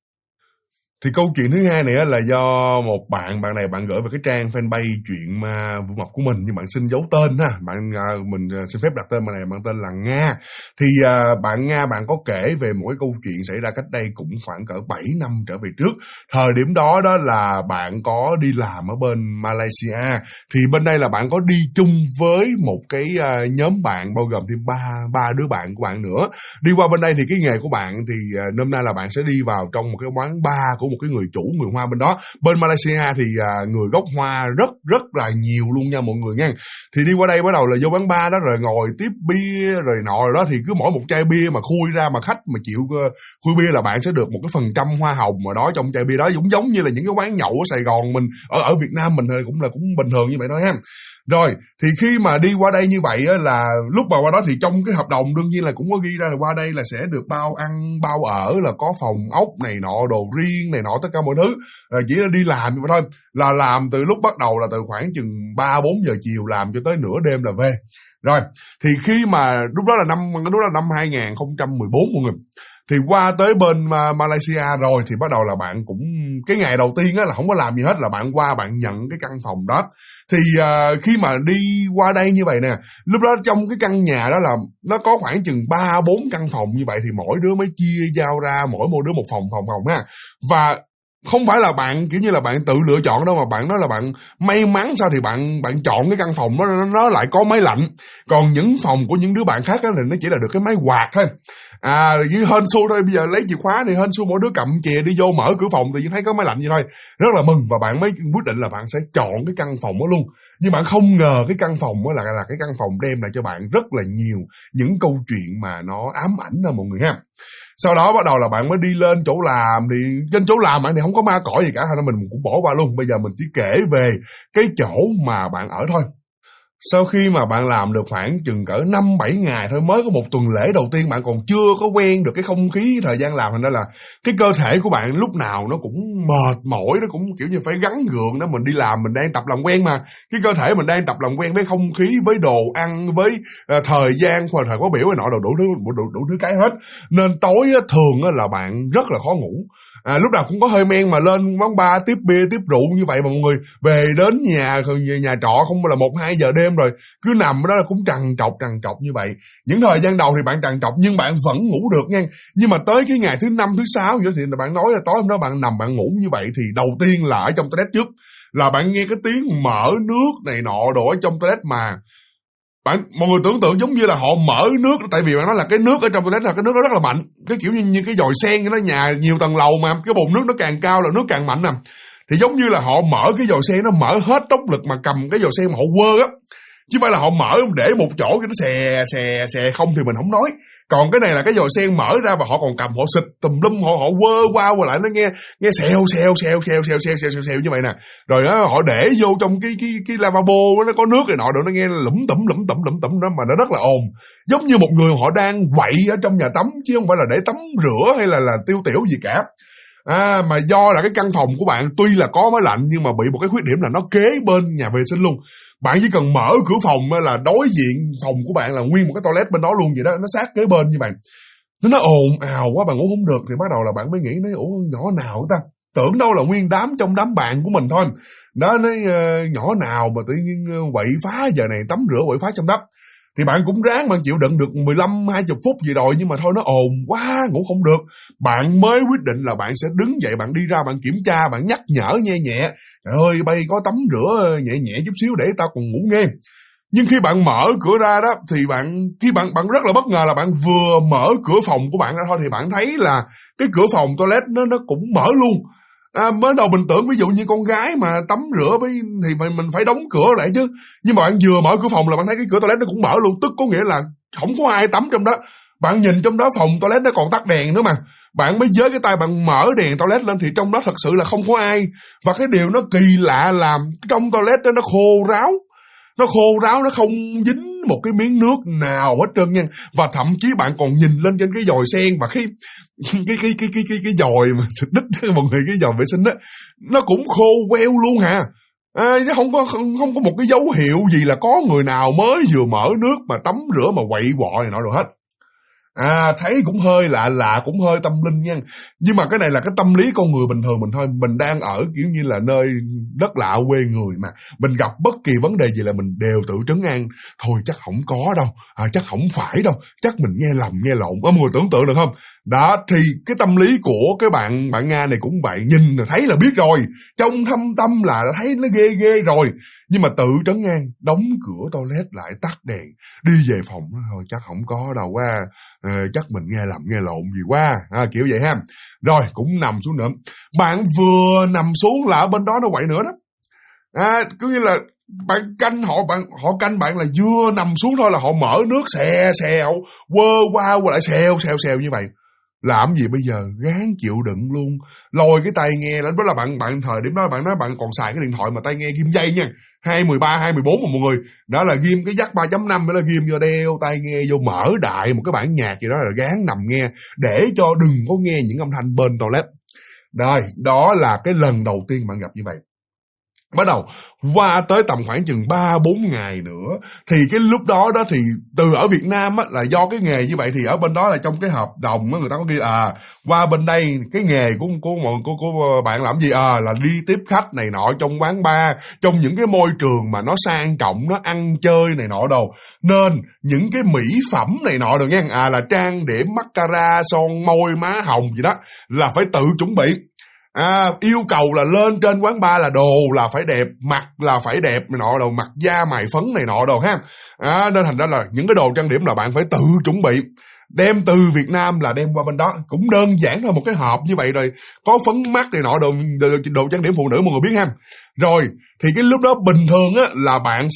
Thì câu chuyện thứ hai này là do một bạn này bạn gửi về cái trang fanpage chuyện ma Vũ Mộc của mình, nhưng bạn xin giấu tên ha. Mình xin phép đặt tên bạn này, bạn tên là Nga. Thì bạn Nga bạn có kể về một cái câu chuyện xảy ra cách đây cũng khoảng cỡ 7 năm trở về trước. Thời điểm đó là bạn có đi làm ở bên Malaysia. Thì bên đây là bạn có đi chung với một cái nhóm bạn bao gồm thêm ba đứa bạn của bạn nữa. Đi qua bên đây thì cái nghề của bạn thì nôm na là bạn sẽ đi vào trong một cái quán bar của một cái người Hoa bên đó. Bên Malaysia thì người gốc Hoa rất là nhiều luôn nha mọi người nha. Thì đi qua đây bắt đầu là vô quán bar đó rồi ngồi tiếp bia rồi nọ rồi đó, thì cứ mỗi một chai bia mà khui ra mà khách mà chịu khui bia là bạn sẽ được một cái phần trăm hoa hồng mà đó trong chai bia đó, cũng giống như là những cái quán nhậu ở Sài Gòn mình ở Việt Nam mình cũng bình thường như vậy thôi ha. Rồi, thì khi mà đi qua đây như vậy á, là lúc mà qua đó thì trong cái hợp đồng đương nhiên là cũng có ghi ra là qua đây là sẽ được bao ăn, bao ở, là có phòng ốc này nọ, đồ riêng này này nọ tất cả mọi thứ, chỉ là đi làm vậy thôi, là làm từ lúc bắt đầu là từ khoảng chừng 3-4 giờ chiều làm cho tới nửa đêm là về. Rồi thì khi mà lúc đó là năm 2014 mọi người, thì qua tới bên Malaysia rồi thì bắt đầu là bạn cũng, cái ngày đầu tiên á là không có làm gì hết, là bạn qua bạn nhận cái căn phòng đó. Thì khi mà đi qua đây như vậy nè, lúc đó trong cái căn nhà đó là nó có khoảng chừng 3-4 căn phòng như vậy, thì mỗi đứa mới chia giao ra mỗi đứa một phòng ha. Và không phải là bạn kiểu như là bạn tự lựa chọn đâu, mà bạn nói là bạn may mắn sao thì bạn chọn cái căn phòng nó lại có máy lạnh. Còn những phòng của những đứa bạn khác á thì nó chỉ là được cái máy quạt thôi. Với hên xui thôi, bây giờ lấy chìa khóa thì hên xui mỗi đứa cầm chìa đi vô mở cửa phòng thì thấy có máy lạnh vậy thôi. Rất là mừng, và bạn mới quyết định là bạn sẽ chọn cái căn phòng đó luôn. Nhưng bạn không ngờ cái căn phòng đó là cái căn phòng đem lại cho bạn rất là nhiều những câu chuyện mà nó ám ảnh đó mọi người ha. Sau đó bắt đầu là bạn mới đi lên chỗ làm, thì trên chỗ làm bạn thì không có ma cỏ gì cả, nên mình cũng bỏ qua luôn. Bây giờ mình chỉ kể về cái chỗ mà bạn ở thôi. Sau khi mà bạn làm được khoảng chừng cỡ 5-7 ngày thôi, mới có một tuần lễ đầu tiên, bạn còn chưa có quen được cái không khí thời gian làm, thành ra là cái cơ thể của bạn lúc nào nó cũng mệt mỏi, nó cũng kiểu như phải gắng gượng đó. Mình đi làm mình đang tập làm quen mà, cái cơ thể mình đang tập làm quen với không khí, với đồ ăn, với thời gian, thời khóa biểu này nọ, đủ thứ cái hết. Nên tối thường là bạn rất là khó ngủ. Lúc nào cũng có hơi men mà lên quán bar tiếp bia tiếp rượu như vậy mà mọi người, về đến nhà trọ không là 1-2 giờ đêm rồi, cứ nằm ở đó là cũng trằn trọc như vậy. Những thời gian đầu thì bạn trằn trọc nhưng bạn vẫn ngủ được nha. Nhưng mà tới cái ngày thứ 5, thứ 6 vậy thì bạn nói là tối hôm đó bạn nằm bạn ngủ như vậy, thì đầu tiên là ở trong toilet trước là bạn nghe cái tiếng mở nước này nọ đồ ở trong toilet mà mọi người tưởng tượng giống như là họ mở nước, tại vì bạn nói là cái nước ở trong toilet là cái nước nó rất là mạnh, cái kiểu như cái dòi sen, nó nhà nhiều tầng lầu mà cái bồn nước nó càng cao là nước càng mạnh nè, thì giống như là họ mở cái dòi sen, nó mở hết tốc lực mà cầm cái dòi sen mà họ quơ á, chứ không phải là họ mở để một chỗ cái nó xè không thì mình không nói. Còn cái này là cái dòi sen mở ra và họ còn cầm, họ xịt tùm lum, họ quơ qua lại, nó nghe xèo như vậy nè. Rồi đó họ để vô trong cái lavabo nó có nước này nọ, rồi nó nghe lủm tủm đó, mà nó rất là ồn, giống như một người họ đang quậy ở trong nhà tắm chứ không phải là để tắm rửa hay là tiêu tiểu gì cả. Mà do là cái căn phòng của bạn tuy là có máy lạnh nhưng mà bị một cái khuyết điểm là nó kế bên nhà vệ sinh luôn. Bạn chỉ cần mở cửa phòng là đối diện phòng của bạn là nguyên một cái toilet bên đó luôn vậy đó, nó sát kế bên như vậy. Nó ồn ào quá, bạn ngủ không được, thì bắt đầu là bạn mới nghĩ nói ủa nhỏ nào ta, tưởng đâu là nguyên đám trong đám bạn của mình thôi. Đó, nói nhỏ nào mà tự nhiên quậy phá giờ này, tắm rửa quậy phá trong đất. Thì bạn cũng ráng bạn chịu đựng được 15-20 phút gì rồi, nhưng mà thôi nó ồn quá, ngủ không được. Bạn mới quyết định là bạn sẽ đứng dậy, bạn đi ra, bạn kiểm tra, bạn nhắc nhở nhẹ. Trời ơi, bay có tắm rửa nhẹ chút xíu để tao còn ngủ nghe. Nhưng khi bạn mở cửa ra đó, thì bạn rất là bất ngờ là bạn vừa mở cửa phòng của bạn ra thôi, thì bạn thấy là cái cửa phòng toilet nó cũng mở luôn. Mới đầu mình tưởng ví dụ như con gái mà tắm rửa thì mình phải đóng cửa lại chứ. Nhưng mà bạn vừa mở cửa phòng là bạn thấy cái cửa toilet nó cũng mở luôn, tức có nghĩa là không có ai tắm trong đó. Bạn nhìn trong đó phòng toilet nó còn tắt đèn nữa mà. Bạn mới giơ cái tay bạn mở đèn toilet lên thì trong đó thật sự là không có ai. Và cái điều nó kỳ lạ là trong toilet đó nó khô ráo. Nó không dính một cái miếng nước nào hết trơn nha. Và thậm chí bạn còn nhìn lên trên cái dòi sen và cái dòi mà xịt đít mọi người, cái dòi vệ sinh đó, nó cũng khô queo luôn hả. Chứ không có một cái dấu hiệu gì là có người nào mới vừa mở nước mà tắm rửa mà quậy quọ này nọ rồi hết. Thấy cũng hơi lạ, cũng hơi tâm linh nha. Nhưng mà cái này là cái tâm lý con người bình thường mình thôi. Mình đang ở kiểu như là nơi đất lạ quê người mà. Mình gặp bất kỳ vấn đề gì là mình đều tự trấn an. Thôi chắc không có đâu, chắc không phải đâu, chắc mình nghe lầm nghe lộn. Mọi người tưởng tượng được không? Đó, thì cái tâm lý của cái bạn Nga này cũng vậy. Nhìn là thấy là biết rồi, trong thâm tâm là thấy nó ghê rồi. Nhưng mà tự trấn an, đóng cửa toilet lại, tắt đèn, đi về phòng. Thôi chắc không có đâu quá, chắc mình nghe lầm nghe lộn gì quá, kiểu vậy ha. Rồi cũng nằm xuống nữa. Bạn vừa nằm xuống là ở bên đó nó quậy nữa đó. Cứ như là bạn canh họ canh bạn là vừa nằm xuống thôi là họ mở nước xèo quơ qua lại xèo như vậy. Làm gì bây giờ, gán chịu đựng luôn. Lôi cái tai nghe lên, đó là bạn thời điểm đó bạn nói bạn còn xài cái điện thoại mà tai nghe ghim dây nha, 213, 214 mà mọi người. Đó là ghim cái jack 3.5 đó, là ghim vô đeo tai nghe vô, mở đại một cái bản nhạc gì đó là gán nằm nghe để cho đừng có nghe những âm thanh bên toilet. Rồi, đó là cái lần đầu tiên bạn gặp như vậy. Bắt đầu qua tới tầm khoảng chừng 3-4 ngày nữa thì cái lúc đó thì từ ở Việt Nam á, là do cái nghề như vậy thì ở bên đó là trong cái hợp đồng á, người ta có ghi qua bên đây cái nghề của bạn làm gì là đi tiếp khách này nọ trong quán bar, trong những cái môi trường mà nó sang trọng, nó ăn chơi này nọ đồ, nên những cái mỹ phẩm này nọ được nha, là trang điểm, mascara, son môi, má hồng gì đó là phải tự chuẩn bị. Yêu cầu là lên trên quán bar là đồ là phải đẹp, mặt là phải đẹp này nọ đồ, mặt da mày phấn này nọ đồ ha. Nên thành ra là những cái đồ trang điểm là bạn phải tự chuẩn bị, đem từ Việt Nam là đem qua bên đó. Cũng đơn giản thôi, một cái hộp như vậy rồi có phấn mắt này nọ đồ trang điểm phụ nữ mọi người biết ha. Rồi thì cái lúc đó bình thường á là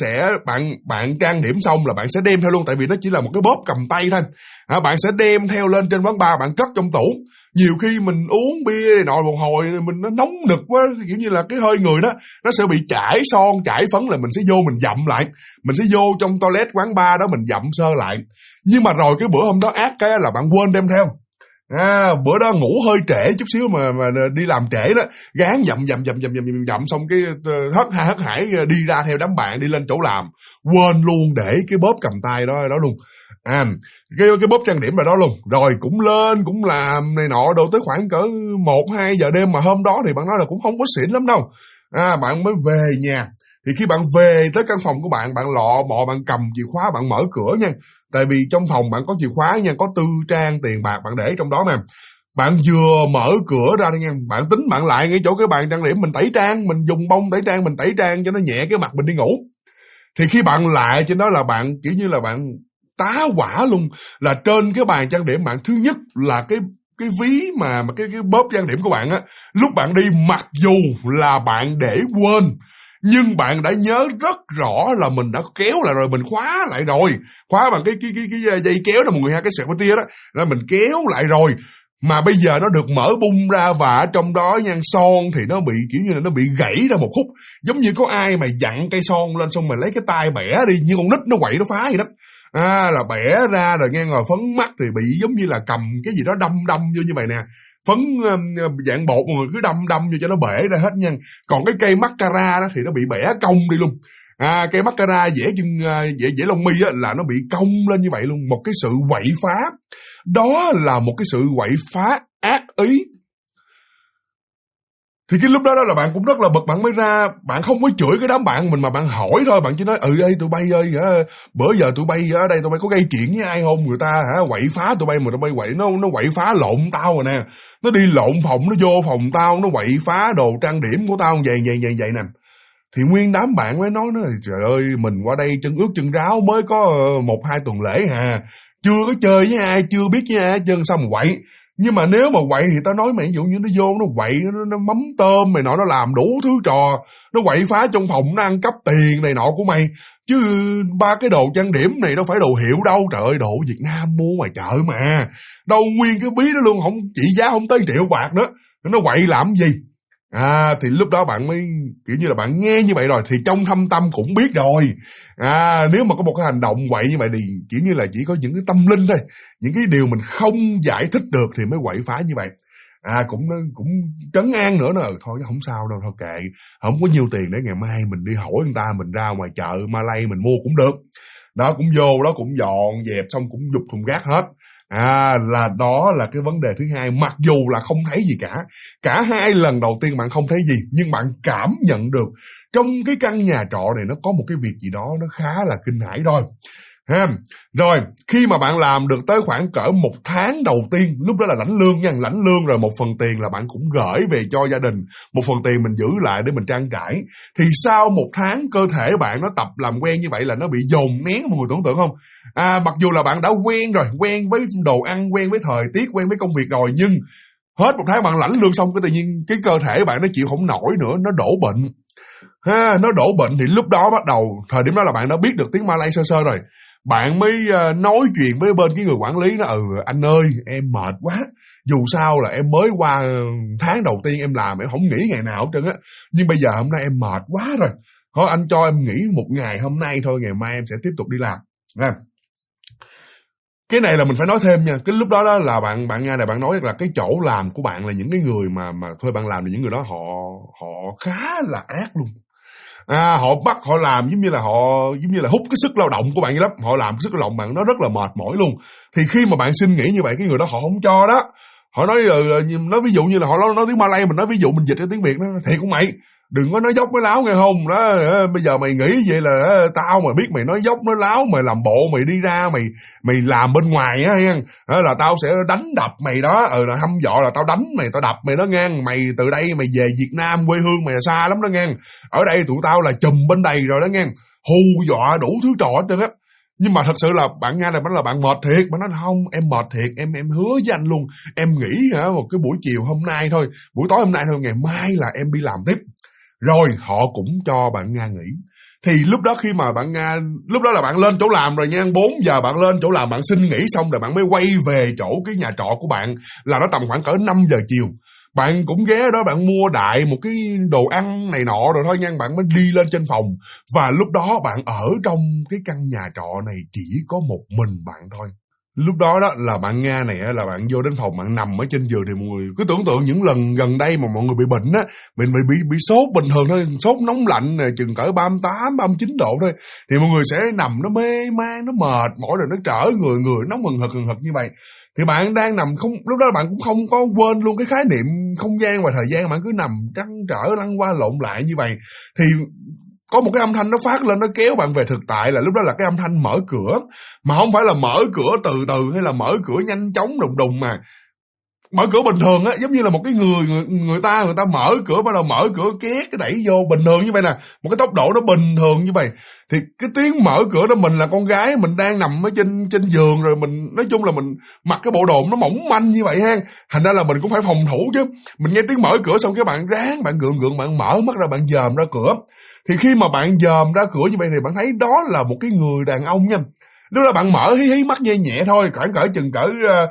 bạn trang điểm xong là bạn sẽ đem theo luôn, tại vì nó chỉ là một cái bóp cầm tay thôi. Bạn sẽ đem theo lên trên quán bar, bạn cất trong tủ. Nhiều khi mình uống bia này nọ một hồi mình nó nóng nực quá, kiểu như là cái hơi người đó nó sẽ bị chảy son chảy phấn, là mình sẽ vô mình dặm lại, mình sẽ vô trong toilet quán bar đó mình dặm sơ lại. Nhưng mà rồi cái bữa hôm đó ác cái là bạn quên đem theo. Bữa đó ngủ hơi trễ chút xíu mà đi làm trễ đó, gán dặm xong cái hất hải đi ra theo đám bạn đi lên chỗ làm, quên luôn để cái bóp cầm tay đó luôn. Cái bóp trang điểm là đó luôn. Rồi cũng lên cũng làm này nọ đồ tới khoảng cỡ 1-2 giờ đêm, mà hôm đó thì bạn nói là cũng không có xịn lắm đâu. Bạn mới về nhà. Thì khi bạn về tới căn phòng của bạn, bạn lọ mọ bạn cầm chìa khóa bạn mở cửa nha. Tại vì trong phòng bạn có chìa khóa nha, có tư trang tiền bạc bạn để trong đó nè. Bạn vừa mở cửa ra đi nha, bạn tính bạn lại ngay chỗ cái bàn trang điểm mình tẩy trang, mình dùng bông tẩy trang, mình tẩy trang cho nó nhẹ cái mặt mình đi ngủ. Thì khi bạn lại trên đó là bạn kiểu như là bạn tá hỏa luôn, là trên cái bàn trang điểm bạn, thứ nhất là cái ví mà cái bóp trang điểm của bạn á, lúc bạn đi mặc dù là bạn để quên, nhưng bạn đã nhớ rất rõ là mình đã kéo lại rồi, mình khóa lại rồi, khóa bằng cái dây kéo đó mọi người ha, cái sẹt tia đó, là mình kéo lại rồi. Mà bây giờ nó được mở bung ra, và ở trong đó nha, son thì nó bị kiểu như là nó bị gãy ra một khúc, giống như có ai mà dặn cây son lên xong mà lấy cái tay bẻ đi, như con nít nó quậy nó phá vậy đó. Là bẻ ra rồi nghe, ngồi phấn mắt thì bị giống như là cầm cái gì đó đâm vô như vậy nè, phấn dạng bột mọi người cứ đâm vô cho nó bể ra hết nha. Còn cái cây mascara đó thì nó bị bẻ cong đi luôn. Cây mascara vẽ lông mi á, là nó bị cong lên như vậy luôn. Một cái sự quậy phá, đó là một cái sự quậy phá ác ý. Thì cái lúc đó là bạn cũng rất là bực, bạn mới ra, bạn không có chửi cái đám bạn mình mà bạn hỏi thôi, bạn chỉ nói đây tụi bay ơi, bữa giờ tụi bay ở đây tụi bay có gây chuyện với ai không, người ta quậy phá tụi bay mà tụi bay quậy, nó quậy phá lộn tao rồi nè, nó đi lộn phòng, nó vô phòng tao, nó quậy phá đồ trang điểm của tao vậy nè. Thì nguyên đám bạn mới nói trời ơi, mình qua đây chân ướt chân ráo mới có 1-2 tuần lễ hà, chưa có chơi với ai, chưa biết với ai hết trơn, sao mà quậy. Nhưng mà nếu mà quậy thì tao nói mày, ví dụ như nó vô nó quậy, nó mắm tôm mày nọ, nó làm đủ thứ trò, nó quậy phá trong phòng, nó ăn cắp tiền này nọ của mày, chứ ba cái đồ trang điểm này đâu phải đồ hiệu đâu. Trời ơi, đồ Việt Nam mua ngoài chợ mà, đâu nguyên cái bí đó luôn, không trị giá không tới 1 triệu bạc nữa, nó quậy làm gì. Thì lúc đó bạn mới kiểu như là bạn nghe như vậy rồi thì trong thâm tâm cũng biết rồi. Nếu mà có một cái hành động quậy như vậy thì kiểu như là chỉ có những cái tâm linh thôi, những cái điều mình không giải thích được thì mới quậy phá như vậy. Cũng trấn an nữa thôi không sao đâu, thôi kệ, không có nhiều tiền để ngày mai mình đi hỏi người ta, mình ra ngoài chợ Malay mình mua cũng được. Đó, cũng vô đó cũng dọn dẹp xong cũng giục thùng rác hết. Đó là cái vấn đề thứ hai. Mặc dù là không thấy gì cả 2 lần đầu tiên bạn không thấy gì, nhưng bạn cảm nhận được trong cái căn nhà trọ này nó có một cái việc gì đó nó khá là kinh hãi rồi. Rồi khi mà bạn làm được tới khoảng cỡ 1 tháng đầu tiên, lúc đó là lãnh lương rồi, một phần tiền là bạn cũng gửi về cho gia đình, một phần tiền mình giữ lại để mình trang trải. Thì sau 1 tháng cơ thể bạn nó tập làm quen như vậy là nó bị dồn nén, mọi người tưởng tượng không? Mặc dù là bạn đã quen rồi, quen với đồ ăn, quen với thời tiết, quen với công việc rồi, nhưng hết 1 tháng bạn lãnh lương xong cái tự nhiên cái cơ thể bạn nó chịu không nổi nữa, nó đổ bệnh. Nó đổ bệnh thì lúc đó bắt đầu, thời điểm đó là bạn đã biết được tiếng Malay sơ sơ rồi. Bạn mới nói chuyện với bên cái người quản lý đó, anh ơi em mệt quá, dù sao là em mới qua tháng đầu tiên em làm, em không nghỉ ngày nào hết trơn á, nhưng bây giờ hôm nay em mệt quá rồi, thôi anh cho em nghỉ 1 ngày hôm nay thôi, ngày mai em sẽ tiếp tục đi làm. Cái này là mình phải nói thêm nha. Cái lúc đó đó là bạn Nga này bạn nói là cái chỗ làm của bạn là những cái người mà thuê bạn làm, thì những người đó họ khá là ác luôn. Họ bắt họ làm giống như là hút cái sức lao động của bạn vậy lắm. Họ làm cái sức lao động bạn nó rất là mệt mỏi luôn. Thì khi mà bạn xin nghỉ như vậy, cái người đó họ không cho đó. Họ nói ví dụ như là họ nói tiếng Malay, mình nói ví dụ mình dịch ra tiếng Việt, nó thiệt của mày, đừng có nói dốc nói láo nghe không đó. Bây giờ mày nghĩ vậy là tao mà biết mày nói dốc nói láo, mày làm bộ mày đi ra mày làm bên ngoài á hen, là tao sẽ đánh đập mày đó. Là hăm dọa là tao đánh mày, tao đập mày đó ngang. Mày từ đây mày về Việt Nam quê hương mày là xa lắm đó ngang. Ở đây tụi tao là chùm bên đây rồi đó ngang. Hù dọa đủ thứ trò hết trơn á. Nhưng mà thật sự là bạn Nga này vẫn là bạn mệt thiệt. Bạn nói không, em mệt thiệt, em hứa với anh luôn, em nghỉ một cái buổi chiều hôm nay thôi, buổi tối hôm nay thôi, ngày mai là em đi làm tiếp. Rồi họ cũng cho bạn Nga nghỉ. Thì lúc đó khi mà bạn Nga, lúc đó là bạn lên chỗ làm rồi nha, 4 giờ bạn lên chỗ làm, bạn xin nghỉ xong rồi bạn mới quay về chỗ cái nhà trọ của bạn, là nó tầm khoảng cỡ 5 giờ chiều. Bạn cũng ghé đó, bạn mua đại một cái đồ ăn này nọ rồi thôi nha, bạn mới đi lên trên phòng. Và lúc đó bạn ở trong cái căn nhà trọ này chỉ có một mình bạn thôi. Lúc đó đó là bạn Nga này là bạn vô đến phòng, bạn nằm ở trên giường, thì mọi người cứ tưởng tượng những lần gần đây mà mọi người bị bệnh á, mình bị sốt bình thường thôi, sốt nóng lạnh chừng cỡ 38, 39 độ thôi, thì mọi người sẽ nằm nó mê man, nó mệt mỏi rồi nó trở người nó hừng hực như vậy. Thì bạn đang nằm không, lúc đó bạn cũng không có quên luôn cái khái niệm không gian và thời gian, bạn cứ nằm trăn trở lăn qua lộn lại như vậy. Thì có một cái âm thanh nó phát lên, nó kéo bạn về thực tại, là lúc đó là cái âm thanh mở cửa, mà không phải là mở cửa từ từ hay là mở cửa nhanh chóng đùng đùng, mà mở cửa bình thường á, giống như là một cái người ta mở cửa, bắt đầu mở cửa két cái đẩy vô bình thường như vậy nè, một cái tốc độ nó bình thường như vậy. Thì cái tiếng mở cửa đó, mình là con gái, mình đang nằm ở trên giường rồi, mình nói chung là mình mặc cái bộ đồ nó mỏng manh như vậy ha, thành ra là mình cũng phải phòng thủ chứ. Mình nghe tiếng mở cửa xong cái bạn ráng, bạn gượng bạn mở mắt ra, bạn dòm ra cửa. Thì khi mà bạn dòm ra cửa như vậy thì bạn thấy đó là một cái người đàn ông nha. Lúc đó bạn mở hí mắt nhẹ nhẹ thôi, khoảng cỡ chừng cỡ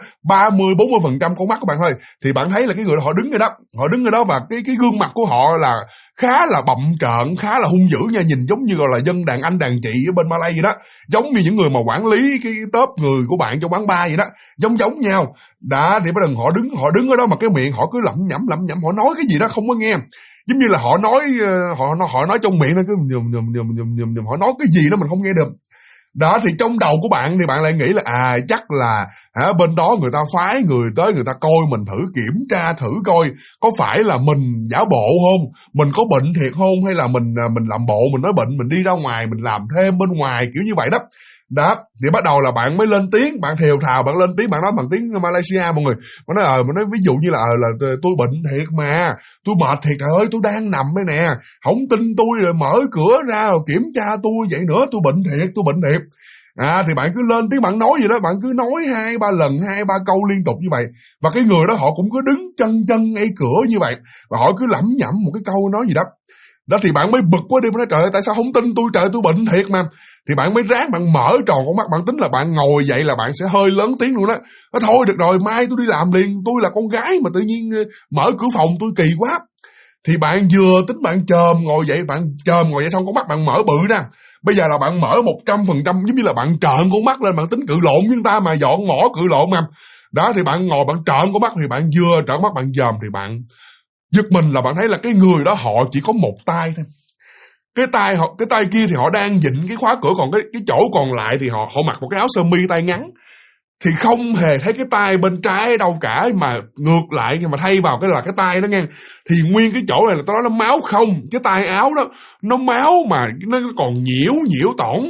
30-40% con mắt của bạn thôi, thì bạn thấy là cái người đó họ đứng ở đó, và cái gương mặt của họ là khá là bặm trợn, khá là hung dữ nha, nhìn giống như gọi là dân đàn anh đàn chị ở bên Malay vậy đó, giống như những người mà quản lý cái tốp người của bạn trong quán bar vậy đó, giống nhau. Đã thì bắt đầu họ đứng ở đó mà cái miệng họ cứ lẩm nhẩm, họ nói cái gì đó không có nghe, giống như là họ nói trong miệng nó cứ nhùm, họ nói cái gì đó mình không nghe được. Đó, thì trong đầu của bạn thì bạn lại nghĩ là chắc là bên đó người ta phái người tới, người ta coi mình thử, kiểm tra thử coi có phải là mình giả bộ không, mình có bệnh thiệt không, hay là mình làm bộ mình nói bệnh, mình đi ra ngoài mình làm thêm bên ngoài kiểu như vậy đó. Đó, thì bắt đầu là bạn mới lên tiếng, bạn thều thào, bạn lên tiếng, bạn nói bằng tiếng Malaysia mọi người. Bạn nói ví dụ như là tôi bệnh thiệt mà, tôi mệt thiệt, trời ơi tôi đang nằm đây nè, không tin tôi rồi mở cửa ra rồi kiểm tra tôi vậy nữa, tôi bệnh thiệt. Thì bạn cứ lên tiếng, bạn nói gì đó, bạn cứ nói 2-3 lần, 2-3 câu liên tục như vậy. Và cái người đó họ cũng cứ đứng chân ngay cửa như vậy, và họ cứ lẩm nhẩm một cái câu nói gì đó. Đó thì bạn mới bực quá đi, bạn nói trời ơi tại sao không tin tôi, trời tôi bệnh thiệt mà. Thì bạn mới ráng, bạn mở tròn con mắt, bạn tính là bạn ngồi dậy là bạn sẽ hơi lớn tiếng luôn đó. Thôi được rồi, mai tôi đi làm liền, tôi là con gái mà tự nhiên mở cửa phòng tôi kỳ quá. Thì bạn vừa tính bạn chồm ngồi dậy xong con mắt bạn mở bự ra. Bây giờ là bạn mở 100%, giống như là bạn trợn con mắt lên, bạn tính cự lộn với người ta mà, dọn ngõ cự lộn mà. Đó thì bạn ngồi bạn trợn con mắt, thì bạn vừa trợn mắt bạn dòm thì bạn giật mình là bạn thấy là cái người đó họ chỉ có một tay thôi. Cái tay kia thì họ đang vịn cái khóa cửa, còn cái chỗ còn lại thì họ mặc một cái áo sơ mi tay ngắn. Thì không hề thấy cái tay bên trái đâu cả, mà ngược lại mà thay vào cái là cái tay đó nghe. Thì nguyên cái chỗ này là nó máu không, cái tay áo đó nó máu mà nó còn nhiễu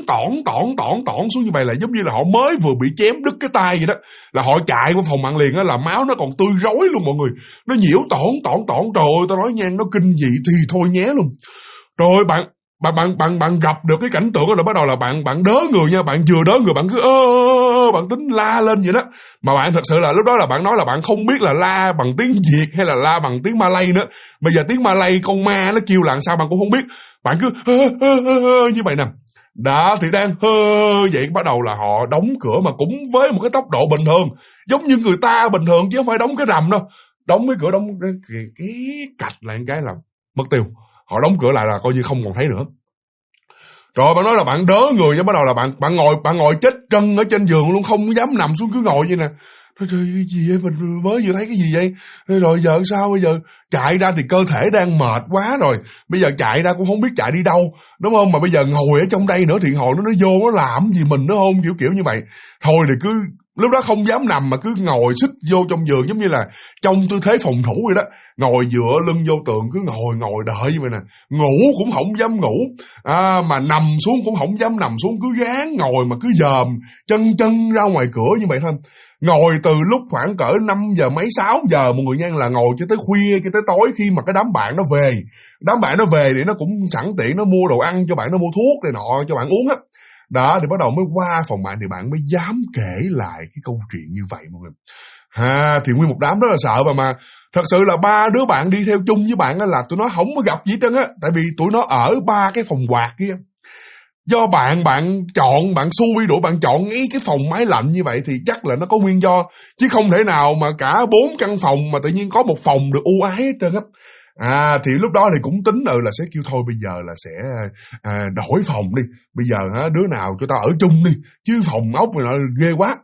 tỏn xuống như vậy, là giống như là họ mới vừa bị chém đứt cái tay vậy đó. Là họ chạy qua phòng bạn liền á, là máu nó còn tươi rối luôn mọi người. Nó nhiễu tỏn, trời ơi tao nói nha, nó kinh dị thì thôi nhé luôn. Rồi bạn gặp được cái cảnh tượng đó, rồi bắt đầu là bạn đớ người nha, bạn vừa đớ người bạn cứ bạn tính la lên vậy đó. Mà bạn thật sự là lúc đó là bạn nói là bạn không biết là la bằng tiếng Việt hay là la bằng tiếng Malay nữa. Bây giờ tiếng Malay con ma nó kêu làm sao bạn cũng không biết. Bạn cứ như vậy nè. Đó thì đang vậy, bắt đầu là họ đóng cửa, mà cũng với một cái tốc độ bình thường, giống như người ta bình thường chứ không phải đóng cái rầm đâu. Đóng cái cửa, đóng cái cạch lại cái là mất tiêu. Họ đóng cửa lại là coi như không còn thấy nữa. Rồi bạn nói là bạn đớ người, bắt đầu là bạn ngồi chết chân ở trên giường luôn, không dám nằm xuống, cứ ngồi vậy nè. Trời, cái gì vậy, mình mới vừa thấy cái gì vậy? Rồi giờ sao bây giờ? Chạy ra thì cơ thể đang mệt quá rồi, bây giờ chạy ra cũng không biết chạy đi đâu, đúng không? Mà bây giờ ngồi ở trong đây nữa thì hồi nó vô nó làm gì mình nữa không, kiểu như vậy. Thôi thì cứ lúc đó không dám nằm mà cứ ngồi xích vô trong giường, giống như là trong tư thế phòng thủ vậy đó, ngồi dựa lưng vô tường, cứ ngồi đợi như vậy nè. Ngủ cũng không dám ngủ, mà nằm xuống cũng không dám nằm xuống, cứ gán ngồi mà cứ dòm chân ra ngoài cửa như vậy thôi. Ngồi từ lúc khoảng cỡ 5 giờ mấy 6 giờ mọi người nha, là ngồi cho tới khuya, cho tới tối, khi mà cái đám bạn nó về. Đám bạn nó về thì nó cũng sẵn tiện, nó mua đồ ăn cho bạn, nó mua thuốc này nọ cho bạn uống á. Đó, thì bắt đầu mới qua phòng bạn thì bạn mới dám kể lại cái câu chuyện như vậy mọi người. Thì nguyên một đám rất là sợ, và mà thật sự là 3 đứa bạn đi theo chung với bạn á là tụi nó không có gặp gì hết trơn á, tại vì tụi nó ở 3 cái phòng quạt kia. Do bạn xui đủ bạn chọn ngay cái phòng máy lạnh như vậy thì chắc là nó có nguyên do, chứ không thể nào mà cả 4 căn phòng mà tự nhiên có một phòng được ưu ái hết trơn á. Thì lúc đó thì cũng tính là sẽ kêu thôi bây giờ là sẽ đổi phòng đi, bây giờ đứa nào cho tao ở chung đi, chứ phòng ốc này nó ghê quá.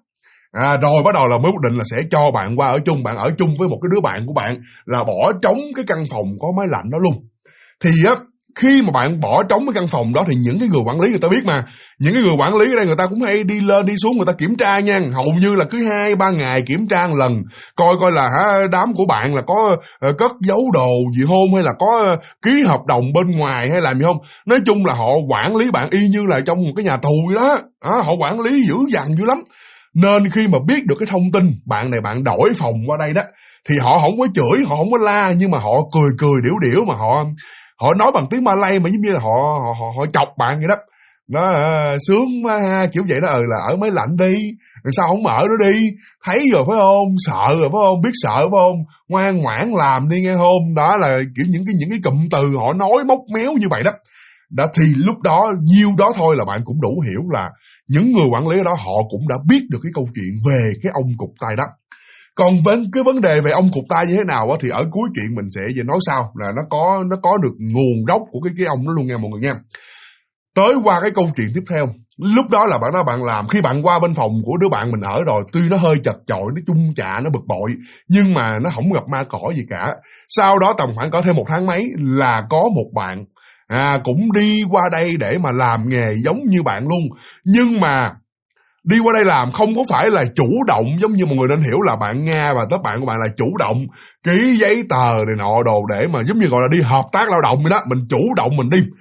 Rồi bắt đầu là mới quyết định là sẽ cho bạn qua ở chung. Bạn ở chung với một cái đứa bạn của bạn, là bỏ trống cái căn phòng có máy lạnh đó luôn. Thì khi mà bạn bỏ trống cái căn phòng đó thì những cái người quản lý người ta biết mà. Những cái người quản lý ở đây người ta cũng hay đi lên đi xuống, người ta kiểm tra nha. Hầu như là cứ 2-3 ngày kiểm tra một lần, coi là đám của bạn là có cất giấu đồ gì không, hay là có ký hợp đồng bên ngoài hay làm gì không. Nói chung là họ quản lý bạn y như là trong một cái nhà tù vậy đó. Họ quản lý dữ dằn dữ lắm. Nên khi mà biết được cái thông tin bạn này bạn đổi phòng qua đây đó, thì họ không có chửi, họ không có la, nhưng mà họ cười điểu mà họ nói bằng tiếng Malay, mà giống như là họ chọc bạn vậy đó. Nó sướng quá ha, kiểu vậy đó. Là ở máy lạnh đi, sao không ở nữa đi, thấy rồi phải không, sợ rồi phải không, biết sợ phải không, ngoan ngoãn làm đi nghe không. Đó là kiểu những cái cụm từ họ nói móc méo như vậy đó. Đó thì lúc đó nhiêu đó thôi là bạn cũng đủ hiểu là những người quản lý đó họ cũng đã biết được cái câu chuyện về cái ông cụt tay đó. Còn cái vấn đề về ông cụt tay như thế nào thì ở cuối chuyện mình sẽ về nói sau, là nó có được nguồn gốc của cái ông đó luôn nha mọi người nha. Tới qua cái câu chuyện tiếp theo. Lúc đó là bạn nói bạn làm, khi bạn qua bên phòng của đứa bạn mình ở rồi, tuy nó hơi chật chội, nó chung chạ, nó bực bội, nhưng mà nó không gặp ma cỏ gì cả. Sau đó tầm khoảng có thêm 1 tháng mấy là có một bạn cũng đi qua đây để mà làm nghề giống như bạn luôn. Nhưng mà đi qua đây làm không có phải là chủ động, giống như mọi người nên hiểu là bạn Nga và các bạn của bạn là chủ động ký giấy tờ này nọ đồ để mà giống như gọi là đi hợp tác lao động vậy đó, mình chủ động mình đi.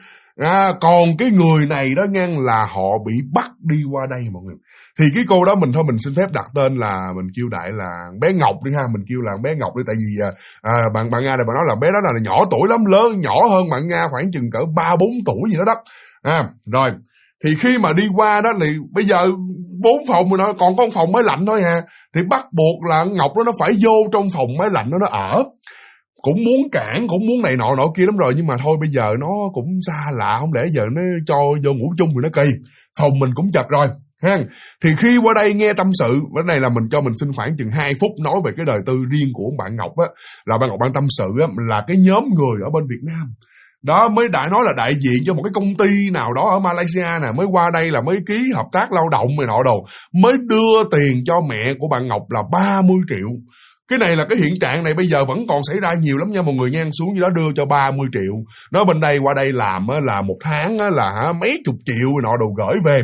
Còn cái người này đó nghe là họ bị bắt đi qua đây mọi người. Thì cái cô đó mình xin phép đặt tên là mình kêu đại là bé Ngọc đi ha, mình kêu là bé Ngọc đi, tại vì bạn Nga này bạn nói là bé đó là nhỏ tuổi lắm, lớn nhỏ hơn bạn Nga khoảng chừng cỡ 3-4 tuổi gì đó. Rồi thì khi mà đi qua đó thì bây giờ 4 phòng mà nó còn có 1 phòng máy lạnh thôi thì bắt buộc là Ngọc đó nó phải vô trong phòng máy lạnh đó nó ở. Cũng muốn cản, cũng muốn này nọ kia lắm rồi, nhưng mà thôi bây giờ nó cũng xa lạ, không lẽ giờ nó cho vô ngủ chung thì nó kỳ, phòng mình cũng chật rồi ha. Thì khi qua đây nghe tâm sự, cái này là mình xin khoảng chừng 2 phút nói về cái đời tư riêng của bạn Ngọc á. Là bạn Ngọc bạn tâm sự á, là cái nhóm người ở bên Việt Nam đó mới nói là đại diện cho một cái công ty nào đó ở Malaysia nè, mới qua đây là mới ký hợp tác lao động này nọ đồ, mới đưa tiền cho mẹ của bạn Ngọc là 30 triệu. Cái này là cái hiện trạng này bây giờ vẫn còn xảy ra nhiều lắm nha mọi người nha. Xuống như đó đưa cho 30 triệu. Nói bên đây qua đây làm là 1 tháng là mấy chục triệu nọ đồ gửi về.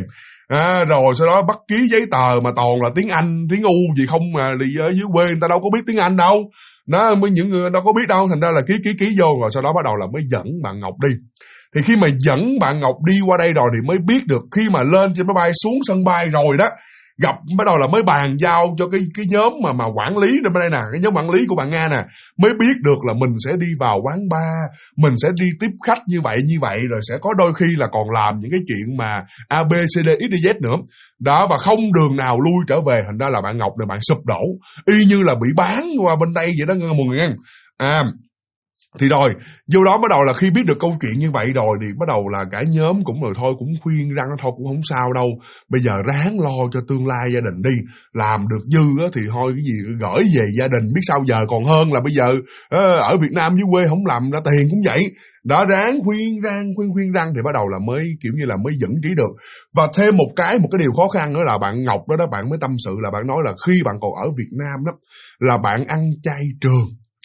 Rồi sau đó bắt ký giấy tờ mà toàn là tiếng Anh, tiếng U gì không, mà đi ở dưới quê người ta đâu có biết tiếng Anh đâu. Nó mới những người đâu có biết đâu, thành ra là ký vô, rồi sau đó bắt đầu là mới dẫn bạn Ngọc đi. Thì khi mà dẫn bạn Ngọc đi qua đây rồi thì mới biết được, khi mà lên trên máy bay xuống sân bay rồi đó, gặp bắt đầu là mới bàn giao cho cái nhóm mà quản lý bên đây nè, cái nhóm quản lý của bạn Nga nè, mới biết được là mình sẽ đi vào quán bar, mình sẽ đi tiếp khách như vậy, rồi sẽ có đôi khi là còn làm những cái chuyện mà A, B, C, D, X, Y, Z nữa. Đó, và không đường nào lui trở về, thành ra là bạn Ngọc này bạn sụp đổ, y như là bị bán qua bên đây vậy đó mọi người nghe. Thì rồi, vô đó bắt đầu là khi biết được câu chuyện như vậy rồi thì bắt đầu là cả nhóm cũng rồi thôi cũng khuyên răng thôi cũng không sao đâu. Bây giờ ráng lo cho tương lai gia đình đi. Làm được dư á thì thôi cái gì gửi về gia đình, biết sao giờ còn hơn là bây giờ ở Việt Nam dưới quê không làm ra tiền cũng vậy. Đó, ráng khuyên răng thì bắt đầu là mới kiểu như là mới dẫn trí được. Và thêm một cái điều khó khăn nữa là bạn Ngọc đó bạn mới tâm sự là bạn nói là khi bạn còn ở Việt Nam đó là bạn ăn chay trường.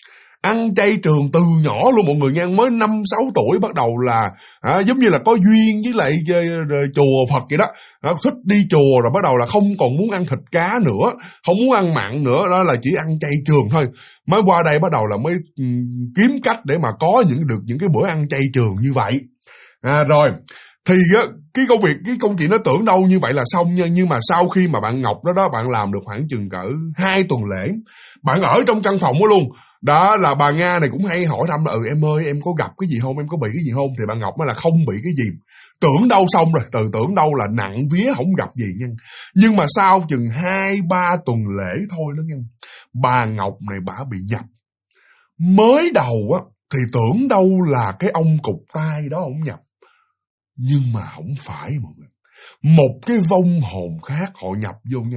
Ăn chay trường từ nhỏ luôn mọi người nha, mới 5-6 tuổi bắt đầu là giống như là có duyên với lại chùa Phật vậy đó. Thích đi chùa rồi bắt đầu là không còn muốn ăn thịt cá nữa, không muốn ăn mặn nữa, đó là chỉ ăn chay trường thôi. Mới qua đây bắt đầu là mới kiếm cách để mà có được những cái bữa ăn chay trường như vậy. Rồi thì cái câu chuyện nó tưởng đâu như vậy là xong nha, nhưng mà sau khi mà bạn Ngọc đó bạn làm được khoảng chừng cỡ 2 tuần lễ, bạn ở trong căn phòng đó luôn. Đó là bà Nga này cũng hay hỏi thăm là em ơi em có gặp cái gì không, em có bị cái gì không, thì bà Ngọc nói là không bị cái gì. Tưởng đâu xong rồi, tưởng đâu là nặng vía không gặp gì nha. Nhưng mà sau chừng 2-3 tuần lễ thôi đó nha, bà Ngọc này bà bị nhập. Mới đầu á thì tưởng đâu là cái ông cụt tay đó ông nhập, nhưng mà không phải mọi người. Một cái vong hồn khác họ nhập vô nha,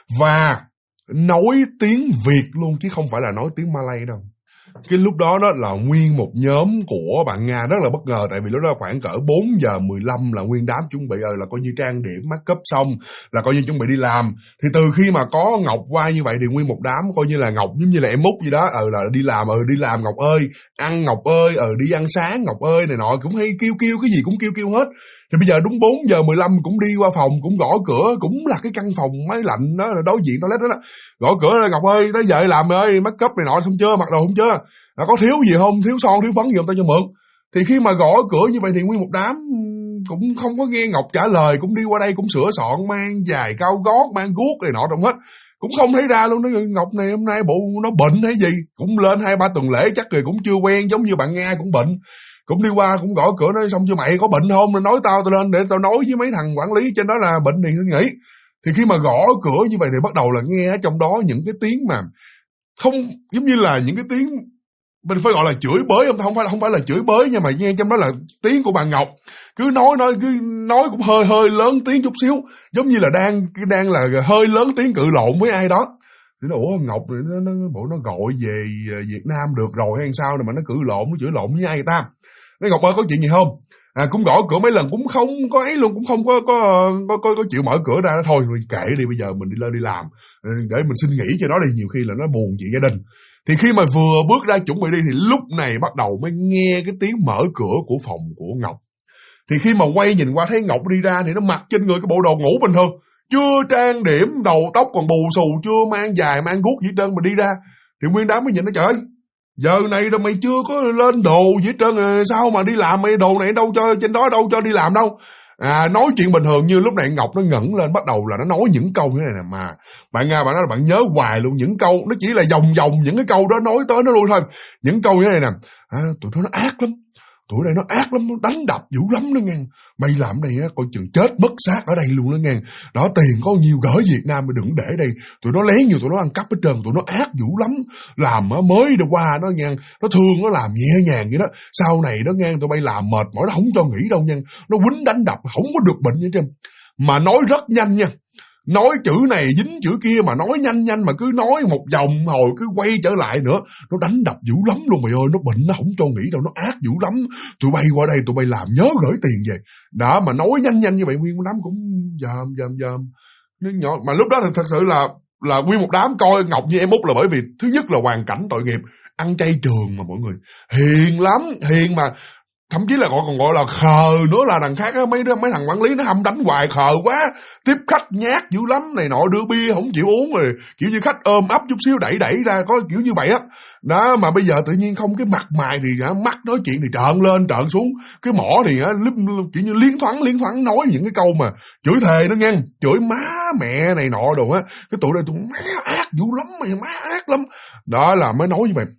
và nói tiếng Việt luôn chứ không phải là nói tiếng Malay đâu. Cái lúc đó là nguyên một nhóm của bạn Nga rất là bất ngờ, tại vì lúc đó khoảng cỡ 4:15 là nguyên đám chuẩn bị là coi như trang điểm make up xong là coi như chuẩn bị đi làm. Thì từ khi mà có Ngọc qua như vậy thì nguyên một đám coi như là Ngọc giống như là em Út gì đó, là đi làm Ngọc ơi, ăn Ngọc ơi, đi ăn sáng Ngọc ơi này nọ, cũng hay kêu cái gì cũng kêu hết. Thì bây giờ đúng 4:15 cũng đi qua phòng, cũng gõ cửa, cũng là cái căn phòng máy lạnh đó, đối diện toilet đó, gõ cửa là Ngọc ơi, tới giờ làm ơi, make up này nọ không chưa, mặc đồ không chưa, có thiếu gì không, thiếu son thiếu phấn gì không, tao cho mượn. Thì khi mà gõ cửa như vậy thì nguyên một đám cũng không có nghe Ngọc trả lời, cũng đi qua đây cũng sửa soạn, mang giày cao gót, mang guốc này nọ trong hết, cũng không thấy ra luôn. Nói Ngọc này hôm nay bộ nó bệnh hay gì, cũng lên 2-3 tuần lễ chắc rồi cũng chưa quen, giống như bạn Nga cũng bệnh. Cũng đi qua cũng gõ cửa nói xong chưa mày có bệnh không, rồi nói tao lên để tao nói với mấy thằng quản lý trên đó là bệnh thì nghỉ. Thì khi mà gõ cửa như vậy thì bắt đầu là nghe ở trong đó những cái tiếng mà không giống như là những cái tiếng mình phải gọi là chửi bới, không phải là chửi bới nhưng mà nghe trong đó là tiếng của bà Ngọc, cứ nói cũng hơi lớn tiếng chút xíu, giống như là đang là hơi lớn tiếng cự lộn với ai đó. Thì nó Ngọc nó gọi về Việt Nam được rồi hay sao mà nó cự lộn, nó chửi lộn với ai ta. Nói Ngọc ơi có chuyện gì không? Cũng gõ cửa mấy lần cũng không có ấy luôn, cũng không có chịu mở cửa ra. Thôi kệ đi, bây giờ mình đi lên đi làm để mình xin nghỉ cho nó đi, nhiều khi là nó buồn chuyện gia đình. Thì khi mà vừa bước ra chuẩn bị đi thì lúc này bắt đầu mới nghe cái tiếng mở cửa của phòng của Ngọc. Thì khi mà quay nhìn qua thấy Ngọc đi ra thì nó mặc trên người cái bộ đồ ngủ bình thường, chưa trang điểm, đầu tóc còn bù xù, chưa mang giày mang guốc gì hết trơn mà đi ra. Thì nguyên đám mới nhìn nó trời ơi, giờ này rồi mày chưa có lên đồ gì hết trơn, sao mà đi làm, mày đồ này đâu cho trên đó đâu cho đi làm đâu. Nói chuyện bình thường như lúc này Ngọc nó ngẩng lên, bắt đầu là nó nói những câu như này nè, mà bạn Nga bạn nói là bạn nhớ hoài luôn, những câu nó chỉ là vòng những cái câu đó nói tới nó luôn thôi. Những câu như thế này nè, tụi nó ác lắm, tụi này nó ác lắm, nó đánh đập dữ lắm đó nghe. Mày làm đây á coi chừng chết mất xác ở đây luôn đó nghe. Đó, tiền có nhiều gửi Việt Nam mà đừng để đây. Tụi nó lén nhiều, tụi nó ăn cắp hết trơn, tụi nó ác dữ lắm. Làm mới được qua nó nghe, nó thương nó làm nhẹ nhàng vậy đó. Sau này đó nghe, tụi bay làm mệt mỏi nó không cho nghỉ đâu nha. Nó quýnh đánh đập không có được bệnh vậy trơn. Mà nói rất nhanh nha. Nói chữ này dính chữ kia mà nói nhanh mà cứ nói một vòng hồi cứ quay trở lại nữa. Nó đánh đập dữ lắm luôn mày ơi, nó bệnh nó không cho nghỉ đâu, nó ác dữ lắm. Tụi bay qua đây tụi bay làm nhớ gửi tiền về. Đó, mà nói nhanh như vậy nguyên một đám cũng dòm. Nhỏ. Mà lúc đó thì thật sự là nguyên một đám coi Ngọc như em Út là bởi vì thứ nhất là hoàn cảnh tội nghiệp, ăn chay trường mà mọi người. Hiền lắm, hiền mà thậm chí là còn gọi là khờ nữa, là đằng khác á, mấy thằng quản lý nó hâm đánh hoài, khờ quá, tiếp khách nhát dữ lắm này nọ, đưa bia không chịu uống, rồi kiểu như khách ôm ấp chút xíu đẩy ra, có kiểu như vậy á. Đó, mà bây giờ tự nhiên không, cái mặt mày thì mắt nói chuyện thì trợn lên trợn xuống, cái mỏ thì kiểu như liến thoáng nói những cái câu mà chửi thề đó nghe, chửi má mẹ này nọ đồ á. Cái tụi đây tụi má ác dữ lắm, mày má ác lắm. Đó là mới nói như vậy.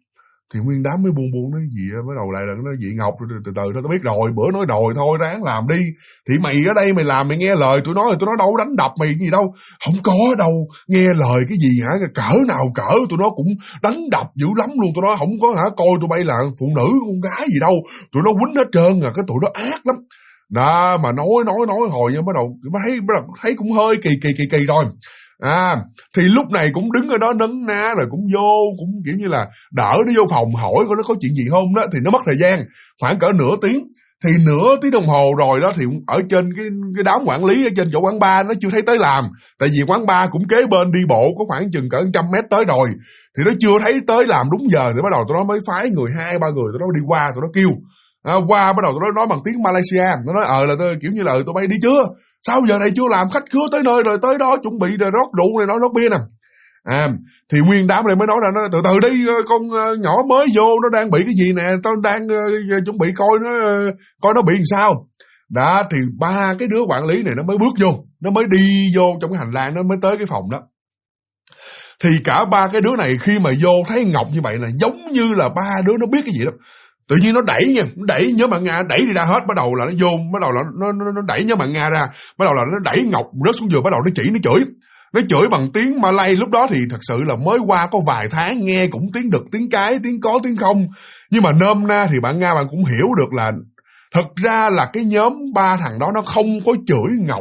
Thì nguyên đám mới buông nói gì á, bắt đầu lại là nó dị Ngọc, từ thôi tao biết rồi, bữa nói đòi thôi ráng làm đi. Thì mày ở đây mày làm mày nghe lời tụi nó đâu đánh đập mày gì đâu. Không có đâu, nghe lời cái gì hả, cỡ nào cỡ tụi nó cũng đánh đập dữ lắm luôn. Tụi nó không có coi tụi bay là phụ nữ con gái gì đâu, tụi nó quýnh hết trơn à, cái tụi nó ác lắm. Đó mà nói hồi nha, bắt đầu thấy cũng hơi kỳ rồi. Thì lúc này cũng đứng ở đó nấn ná rồi cũng vô, cũng kiểu như là đỡ nó vô phòng hỏi coi nó có chuyện gì không đó. Thì nó mất thời gian khoảng cỡ nửa tiếng. Thì nửa tiếng đồng hồ rồi đó, thì ở trên cái đám quản lý ở trên chỗ quán bar nó chưa thấy tới làm. Tại vì quán bar cũng kế bên, đi bộ có khoảng chừng cỡ 100 mét tới rồi. Thì nó chưa thấy tới làm đúng giờ. Thì bắt đầu tụi nó mới phái 2-3 người tụi nó đi qua, tụi nó kêu qua. Bắt đầu tụi nó nói bằng tiếng Malaysia. Nó nói là kiểu như là tụi bay đi chưa, sao giờ này chưa làm, khách khứa tới nơi rồi, tới đó chuẩn bị rồi rót rượu này, nó rót bia nè. Thì nguyên đám này mới nói ra, nó từ từ đi, con nhỏ mới vô nó đang bị cái gì nè, tao đang chuẩn bị coi nó bị làm sao. Đó thì 3 cái đứa quản lý này nó mới bước vô, nó mới đi vô trong cái hành lang, nó mới tới cái phòng đó. Thì cả 3 cái đứa này khi mà vô thấy Ngọc như vậy là giống như là 3 đứa nó biết cái gì đó. Tự nhiên nó đẩy Nhớ Mạn Nga, đẩy đi ra hết. Bắt đầu là nó vô, bắt đầu là nó đẩy Nhớ Mạn Nga ra. Bắt đầu là nó đẩy Ngọc rớt xuống giường. Bắt đầu nó chỉ, nó chửi bằng tiếng Malay. Lúc đó thì thật sự là mới qua có vài tháng, nghe cũng tiếng đực, tiếng cái, tiếng có, tiếng không. Nhưng mà nôm na thì bạn Nga bạn cũng hiểu được là thật ra là cái nhóm 3 thằng đó nó không có chửi Ngọc,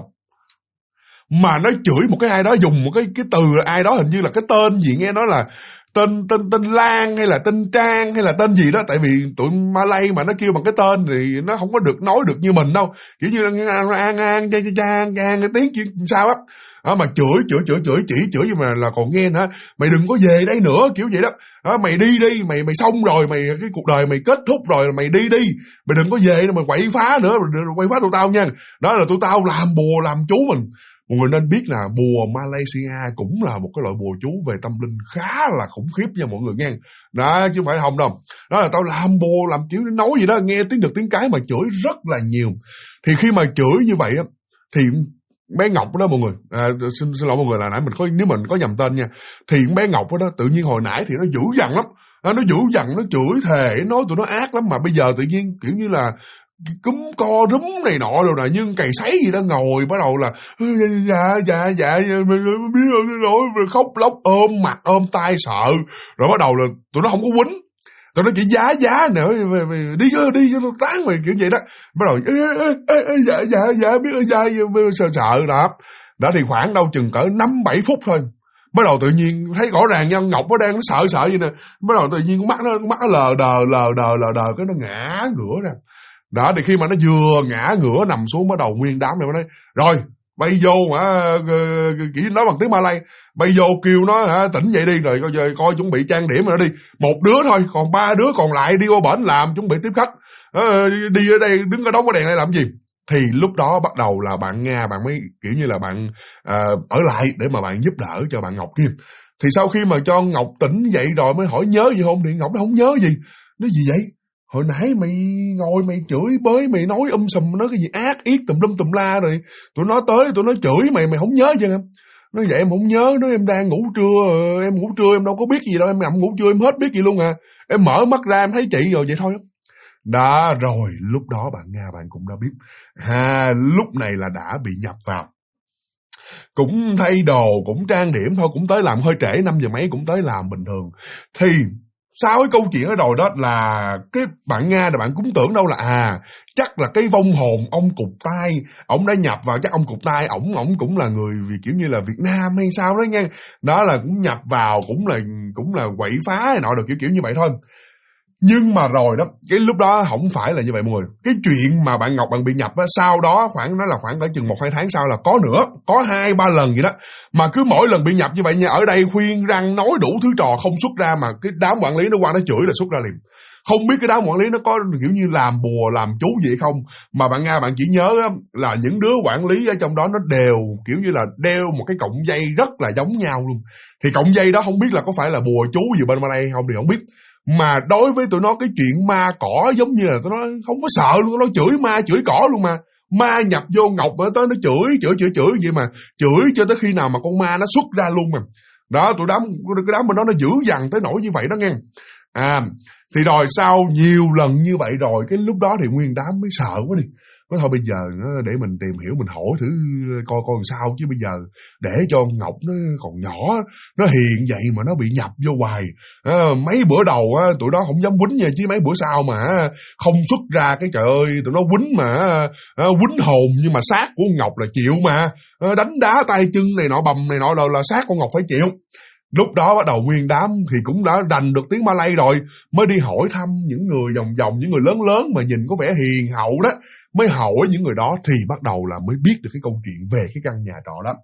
mà nó chửi một cái ai đó, dùng một cái từ ai đó, hình như là cái tên gì nghe nói là tên Lan hay là tên Trang hay là tên gì đó. Tại vì tụi Malay mà nó kêu bằng cái tên thì nó không có được nói được như mình đâu, kiểu như là Trang cái tiếng chuyện sao á. Mà chửi nhưng mà là còn nghe nữa, mày đừng có về đây nữa, kiểu vậy đó. Mày đi, mày xong rồi, mày cái cuộc đời mày kết thúc rồi, mày đi, mày đừng có về nữa, mày quậy phá nữa, quậy phá tụi tao nha. Đó là tụi tao làm bùa làm chú mình. Mọi người nên biết là bùa Malaysia cũng là một cái loại bùa chú về tâm linh khá là khủng khiếp nha mọi người nghe. Đó chứ không phải không đâu. Đó là tao làm bùa làm kiểu nói gì đó, nghe tiếng được tiếng cái mà chửi rất là nhiều. Thì khi mà chửi như vậy á, thì bé Ngọc đó mọi người, xin lỗi mọi người là nãy nếu mình có nhầm tên nha. Thì bé Ngọc đó tự nhiên hồi nãy thì nó dữ dằn lắm. Nó dữ dằn, nó chửi thề, nói tụi nó ác lắm. Mà bây giờ tự nhiên kiểu như là cúm co rúm này nọ rồi nè, nhưng cày sấy gì đó, ngồi bắt đầu là dạ biết rồi, khóc lóc ôm mặt ôm tay sợ. Rồi bắt đầu là tụi nó không có quýnh, tụi nó chỉ giá nữa, đi cho tán mày kiểu vậy đó. Bắt đầu dạ biết sợ đó. Thì khoảng đâu chừng cỡ 5-7 phút thôi, bắt đầu tự nhiên thấy rõ ràng nha, Ngọc nó đang sợ gì nè. Bắt đầu tự nhiên mắt nó lờ đờ cái nó ngã ngửa ra. Đó thì khi mà nó vừa ngã ngửa nằm xuống, bắt đầu nguyên đám này mới nói rồi bay vô chỉ nói bằng tiếng Malay, bay vô kêu nó tỉnh dậy đi, rồi coi chuẩn bị trang điểm rồi đi. Một đứa thôi, còn 3 đứa còn lại đi qua bển làm chuẩn bị tiếp khách. Đi ở đây đứng ở đống cái đèn này làm gì. Thì lúc đó bắt đầu là bạn Nga bạn mới kiểu như là bạn ở lại để mà bạn giúp đỡ cho bạn Ngọc Kim. Thì sau khi mà cho Ngọc tỉnh dậy rồi mới hỏi nhớ gì không, thì Ngọc nó không nhớ gì. Nói gì vậy? Hồi nãy mày ngồi mày chửi bới, mày nói sùm, nói cái gì ác yết tùm la rồi tụi nó tới tụi nó chửi mày không nhớ chứ em. Nói vậy em không nhớ, nói em đang ngủ trưa, em đâu có biết gì đâu, em nằm ngủ trưa em hết biết gì luôn à. Em mở mắt ra em thấy chị rồi vậy thôi. Đó rồi lúc đó bạn Nga bạn cũng đã biết. Lúc này là đã bị nhập vào. Cũng thay đồ, cũng trang điểm thôi, cũng tới làm hơi trễ, 5 giờ mấy cũng tới làm bình thường. Thì sau cái câu chuyện ở rồi đó là cái bạn Nga là bạn cũng tưởng đâu là chắc là cái vong hồn ông Cụt Tai, ông đã nhập vào, chắc ông Cụt Tai ổng cũng là người vì kiểu như là Việt Nam hay sao đó nha. Đó là cũng nhập vào, cũng là quậy phá hay nọ được kiểu như vậy thôi. Nhưng mà rồi đó, cái lúc đó không phải là như vậy mọi người. Cái chuyện mà bạn Ngọc bạn bị nhập á, sau đó khoảng cỡ chừng 1-2 tháng sau là có nữa, có 2-3 lần vậy đó. Mà cứ mỗi lần bị nhập như vậy nha, ở đây khuyên răng nói đủ thứ trò không xuất ra, mà cái đám quản lý nó qua nó chửi là xuất ra liền. Không biết cái đám quản lý nó có kiểu như làm bùa làm chú gì không. Mà bạn Nga bạn chỉ nhớ là những đứa quản lý ở trong đó nó đều kiểu như là đeo một cái cọng dây rất là giống nhau luôn. Thì cọng dây đó không biết là có phải là bùa chú gì bên đây không thì không biết. Mà đối với tụi nó cái chuyện ma cỏ giống như là tụi nó không có sợ luôn, tụi nó chửi ma chửi cỏ luôn mà. Ma nhập vô Ngọc tới nó chửi vậy mà, chửi cho tới khi nào mà con ma nó xuất ra luôn mà. Đó, cái đám bên đó nó dữ dằn tới nỗi như vậy đó nghe. Thì rồi sau nhiều lần như vậy rồi, cái lúc đó thì nguyên đám mới sợ quá đi. Nói thôi bây giờ để mình tìm hiểu, mình hỏi thử coi con sao, chứ bây giờ để cho Ngọc nó còn nhỏ, nó hiền vậy mà nó bị nhập vô hoài. Mấy bữa đầu tụi nó không dám quýnh nha, chứ mấy bữa sau mà không xuất ra cái trời ơi, tụi nó quýnh mà quýnh hồn, nhưng mà xác của Ngọc là chịu mà. Đánh đá tay chân này nọ, bầm này nọ là xác của Ngọc phải chịu. Lúc đó bắt đầu nguyên đám thì cũng đã rành được tiếng Malay rồi, mới đi hỏi thăm những người vòng vòng, những người lớn lớn mà nhìn có vẻ hiền hậu đó, mới hỏi những người đó thì bắt đầu là mới biết được cái câu chuyện về cái căn nhà trọ đó.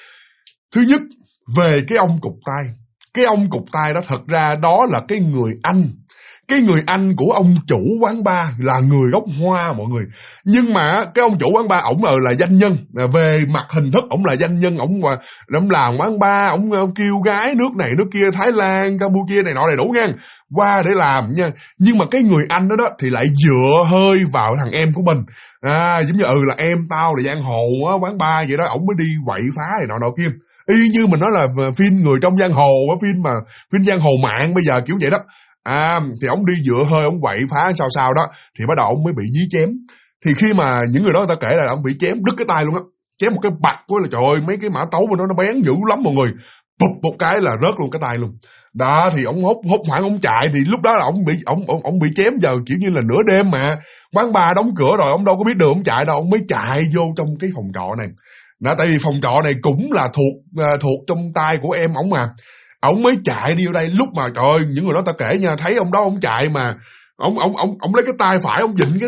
Thứ nhất, về cái ông cụt tay. Cái ông cụt tay đó thật ra đó là cái người anh. Cái người anh của ông chủ quán bar là người gốc Hoa mọi người. Nhưng mà cái ông chủ quán bar ổng là doanh nhân. Về mặt hình thức ổng là doanh nhân, ổng làm quán bar, ổng kêu gái nước này nước kia, Thái Lan, Campuchia này nọ đầy đủ nha, qua để làm nha. Nhưng mà cái người anh đó thì lại dựa hơi vào thằng em của mình. Giống như là em tao là giang hồ quán bar vậy đó, ổng mới đi quậy phá này nọ kia. Y như mình nói là phim Người Trong Giang Hồ, phim giang hồ mạng bây giờ kiểu vậy đó. Thì ông đi dựa hơi, ông quậy phá sao đó, thì bắt đầu ông mới bị dí chém. Thì khi mà những người đó người ta kể là ông bị chém đứt cái tay luôn á, chém một cái bạc của là trời ơi, mấy cái mã tấu của nó bén dữ lắm mọi người, bụp một cái là rớt luôn cái tay luôn. Đó thì ông hốt hoảng ông chạy, thì lúc đó là ông bị chém giờ kiểu như là nửa đêm mà quán bar đóng cửa rồi, ông đâu có biết đường ông chạy đâu, ông mới chạy vô trong cái phòng trọ này. Đó, tại vì phòng trọ này cũng là thuộc trong tay của em ổng mà. Ông mới chạy đi vô đây, lúc mà trời ơi, những người đó ta kể nha, thấy ông đó ông chạy mà ông lấy cái tay phải ông vịn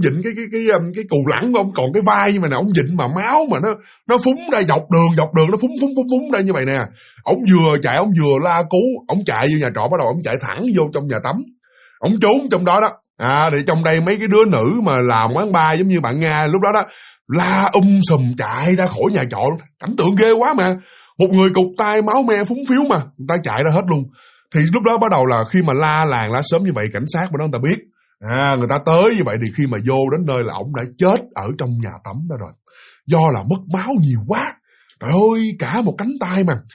cái cù lẳng của ông, còn cái vai như mà nè, ông vịn mà máu mà nó phúng ra dọc đường nó phúng ra như vậy nè. Ông vừa chạy ông vừa la cứu, ông chạy vô nhà trọ, bắt đầu ông chạy thẳng vô trong nhà tắm, ông trốn trong đó đó. Thì trong đây mấy cái đứa nữ mà làm quán bar giống như bạn Nga lúc đó đó la sùm chạy ra khỏi nhà trọ, cảnh tượng ghê quá mà. Một người cụt tay máu me phúng phiếu mà người ta chạy ra hết luôn. Thì lúc đó bắt đầu là khi mà la làng la sớm như vậy, cảnh sát bên đó người ta biết, người ta tới như vậy, thì khi mà vô đến nơi là ổng đã chết ở trong nhà tắm đó rồi, do là mất máu nhiều quá, trời ơi, cả một cánh tay mà.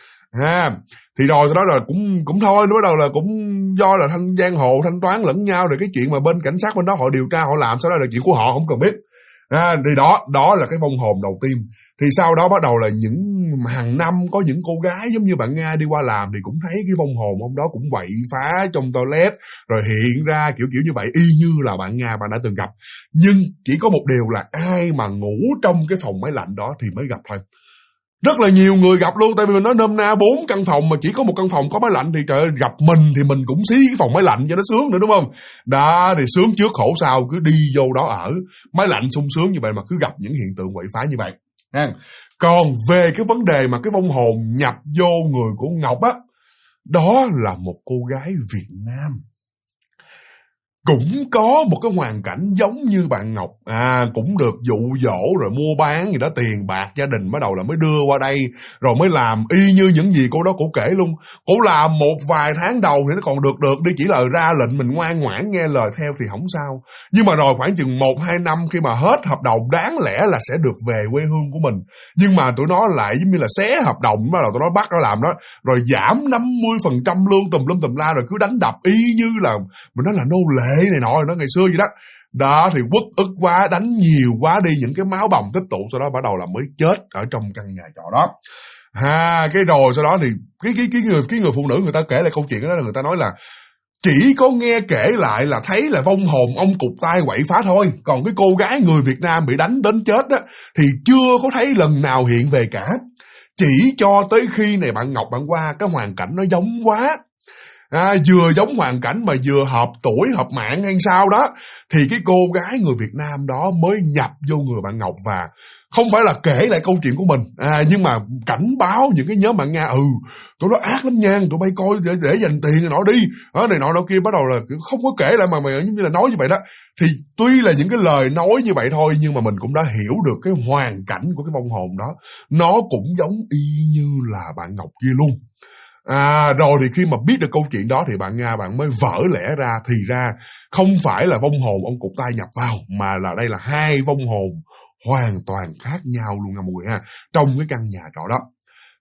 Thì rồi sau đó là cũng thôi, bắt đầu là cũng do là thanh giang hồ thanh toán lẫn nhau, rồi cái chuyện mà bên cảnh sát bên đó họ điều tra họ làm, sau đó là chuyện của họ không cần biết. Thì đó là cái vong hồn đầu tiên. Thì sau đó bắt đầu là những hàng năm có những cô gái giống như bạn Nga đi qua làm thì cũng thấy cái vong hồn ông đó cũng quậy phá trong toilet, rồi hiện ra kiểu như vậy, y như là bạn Nga bạn đã từng gặp. Nhưng chỉ có một điều là ai mà ngủ trong cái phòng máy lạnh đó thì mới gặp thôi. Rất là nhiều người gặp luôn, tại vì nó nôm na 4 căn phòng mà chỉ có một căn phòng có máy lạnh, thì trời ơi, gặp mình thì mình cũng xí cái phòng máy lạnh cho nó sướng nữa, đúng không? Đó, thì sướng trước khổ sau, cứ đi vô đó ở, máy lạnh sung sướng như vậy mà cứ gặp những hiện tượng quậy phá như vậy. Còn về cái vấn đề mà cái vong hồn nhập vô người của Ngọc á, đó là một cô gái Việt Nam. Cũng có một cái hoàn cảnh giống như bạn Ngọc, cũng được dụ dỗ rồi mua bán gì đó, tiền bạc gia đình bắt đầu là mới đưa qua đây, rồi mới làm y như những gì cô đó cổ kể luôn. Cổ làm một vài tháng đầu thì nó còn được đi, chỉ là ra lệnh mình ngoan ngoãn nghe lời theo thì không sao. Nhưng mà rồi khoảng chừng 1-2 năm khi mà hết hợp đồng, đáng lẽ là sẽ được về quê hương của mình, nhưng mà tụi nó lại giống như là xé hợp đồng, bắt đầu tụi nó bắt nó làm đó, rồi giảm 50% lương tùm la, rồi cứ đánh đập y như là mình nói là nô lệ này nọ, nó ngày xưa vậy đó. Đó thì uất ức quá, đánh nhiều quá đi, những cái máu bầm tích tụ, sau đó bắt đầu là mới chết ở trong căn nhà trọ đó. Cái rồi sau đó thì cái người phụ nữ người ta kể lại câu chuyện đó là người ta nói là chỉ có nghe kể lại là thấy là vong hồn ông cụt tay quậy phá thôi, còn cái cô gái người Việt Nam bị đánh đến chết đó thì chưa có thấy lần nào hiện về cả. Chỉ cho tới khi này bạn Ngọc bạn qua, cái hoàn cảnh nó giống quá, vừa giống hoàn cảnh mà vừa hợp tuổi hợp mạng hay sao đó, thì cái cô gái người Việt Nam đó mới nhập vô người bạn Ngọc, và không phải là kể lại câu chuyện của mình, nhưng mà cảnh báo những cái nhóm bạn Nga, tụi nó ác lắm nha, tụi bay coi để dành tiền này nọ đi, này nọ kia, bắt đầu là không có kể lại mà giống như là nói như vậy đó. Thì tuy là những cái lời nói như vậy thôi, nhưng mà mình cũng đã hiểu được cái hoàn cảnh của cái vong hồn đó, nó cũng giống y như là bạn Ngọc kia luôn. Rồi thì khi mà biết được câu chuyện đó thì bạn Nga bạn mới vỡ lẽ ra, thì ra không phải là vong hồn ông cụt tay nhập vào, mà là đây là hai vong hồn hoàn toàn khác nhau luôn nha mọi người ha, trong cái căn nhà trọ đó.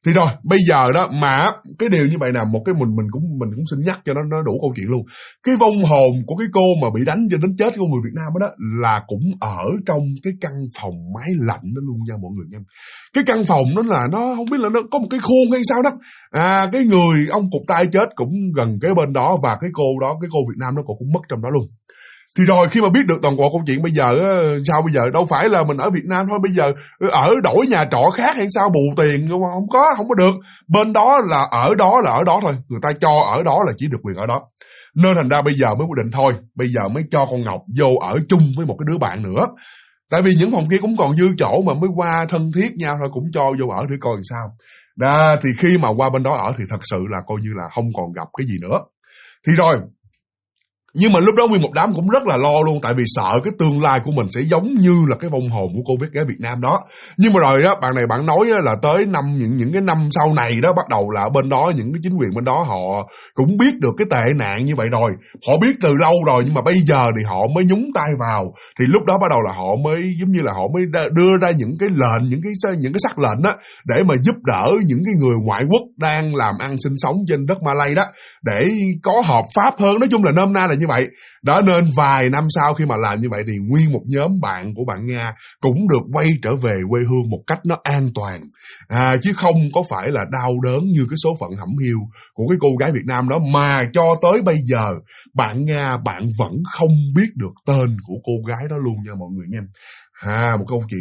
Thì rồi bây giờ đó mà cái điều như vậy nè, một cái mình cũng xin nhắc cho nó đủ câu chuyện luôn. Cái vong hồn của cái cô mà bị đánh cho đến chết của người Việt Nam đó là cũng ở trong cái căn phòng máy lạnh đó luôn nha mọi người nha. Cái căn phòng đó là nó không biết là nó có một cái khuôn hay sao đó. Cái người ông cụt tay chết cũng gần cái bên đó, và cái cô đó, cái cô Việt Nam đó cũng mất trong đó luôn. Thì rồi khi mà biết được toàn bộ câu chuyện bây giờ sao bây giờ, đâu phải là mình ở Việt Nam thôi, bây giờ ở đổi nhà trọ khác hay sao bù tiền không có được. Bên đó là ở đó thôi, người ta cho ở đó là chỉ được quyền ở đó. Nên thành ra bây giờ mới quyết định thôi, bây giờ mới cho con Ngọc vô ở chung với một cái đứa bạn nữa. Tại vì những phòng kia cũng còn dư chỗ mà mới qua thân thiết nhau thôi, cũng cho vô ở để coi làm sao. Đó, thì khi mà qua bên đó ở thì thật sự là coi như là không còn gặp cái gì nữa. Thì rồi, nhưng mà lúc đó nguyên một đám cũng rất là lo luôn, tại vì sợ cái tương lai của mình sẽ giống như là cái vong hồn của cô bé gái Việt Nam đó. Nhưng mà rồi đó, bạn này bạn nói là tới những cái năm sau này đó, bắt đầu là bên đó, những cái chính quyền bên đó họ cũng biết được cái tệ nạn như vậy rồi. Họ biết từ lâu rồi, nhưng mà bây giờ thì họ mới nhúng tay vào. Thì lúc đó bắt đầu là họ mới giống như là họ mới đưa ra những cái lệnh, những cái sắc lệnh đó, để mà giúp đỡ những cái người ngoại quốc đang làm ăn sinh sống trên đất Malay đó, để có hợp pháp hơn. Nói chung là nôm na là như vậy. Đó, nên vài năm sau khi mà làm như vậy thì nguyên một nhóm bạn của bạn Nga cũng được quay trở về quê hương một cách nó an toàn, chứ không có phải là đau đớn như cái số phận hẩm hiu của cái cô gái Việt Nam đó. Mà cho tới bây giờ bạn Nga bạn vẫn không biết được tên của cô gái đó luôn nha mọi người nha. Một câu chuyện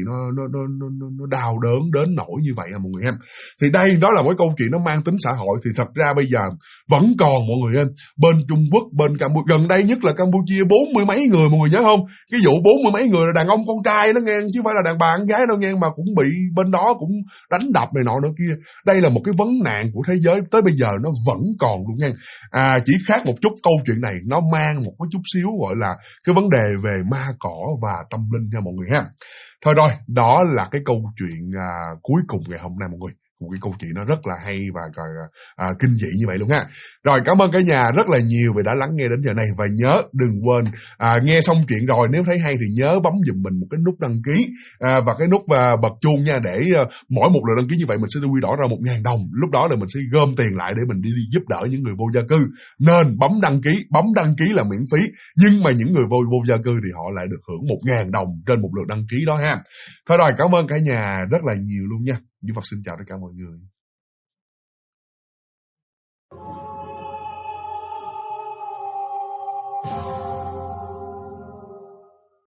nó đau đớn đến nỗi như vậy mọi người em. Thì đây đó là một câu chuyện nó mang tính xã hội. Thì thật ra bây giờ vẫn còn mọi người em, bên Trung Quốc, bên Campuchia, gần đây nhất là Campuchia 40 mấy người mọi người nhớ không? Cái vụ 40 mấy người là đàn ông con trai đó nghe, chứ không phải là đàn bà con gái đâu nghe, mà cũng bị bên đó cũng đánh đập này nọ nữa kia. Đây là một cái vấn nạn của thế giới, tới bây giờ nó vẫn còn luôn nha. Chỉ khác một chút, câu chuyện này nó mang một cái chút xíu gọi là cái vấn đề về ma cỏ và tâm linh nha mọi người ha. Thôi rồi, đó là cái câu chuyện cuối cùng ngày hôm nay mọi người. Một cái câu chuyện nó rất là hay và kinh dị như vậy luôn ha. Rồi, cảm ơn cả nhà rất là nhiều vì đã lắng nghe đến giờ này. Và nhớ đừng quên nghe xong chuyện rồi, nếu thấy hay thì nhớ bấm giùm mình một cái nút đăng ký và cái nút bật chuông nha, để mỗi một lượt đăng ký như vậy mình sẽ quy đổi ra 1.000 đồng. Lúc đó là mình sẽ gom tiền lại để mình đi giúp đỡ những người vô gia cư. Nên bấm đăng ký là miễn phí, nhưng mà những người vô gia cư thì họ lại được hưởng 1.000 đồng trên một lượt đăng ký đó ha. Thôi rồi, cảm ơn cả nhà rất là nhiều luôn nha. Duy Phật xin chào tất cả mọi người.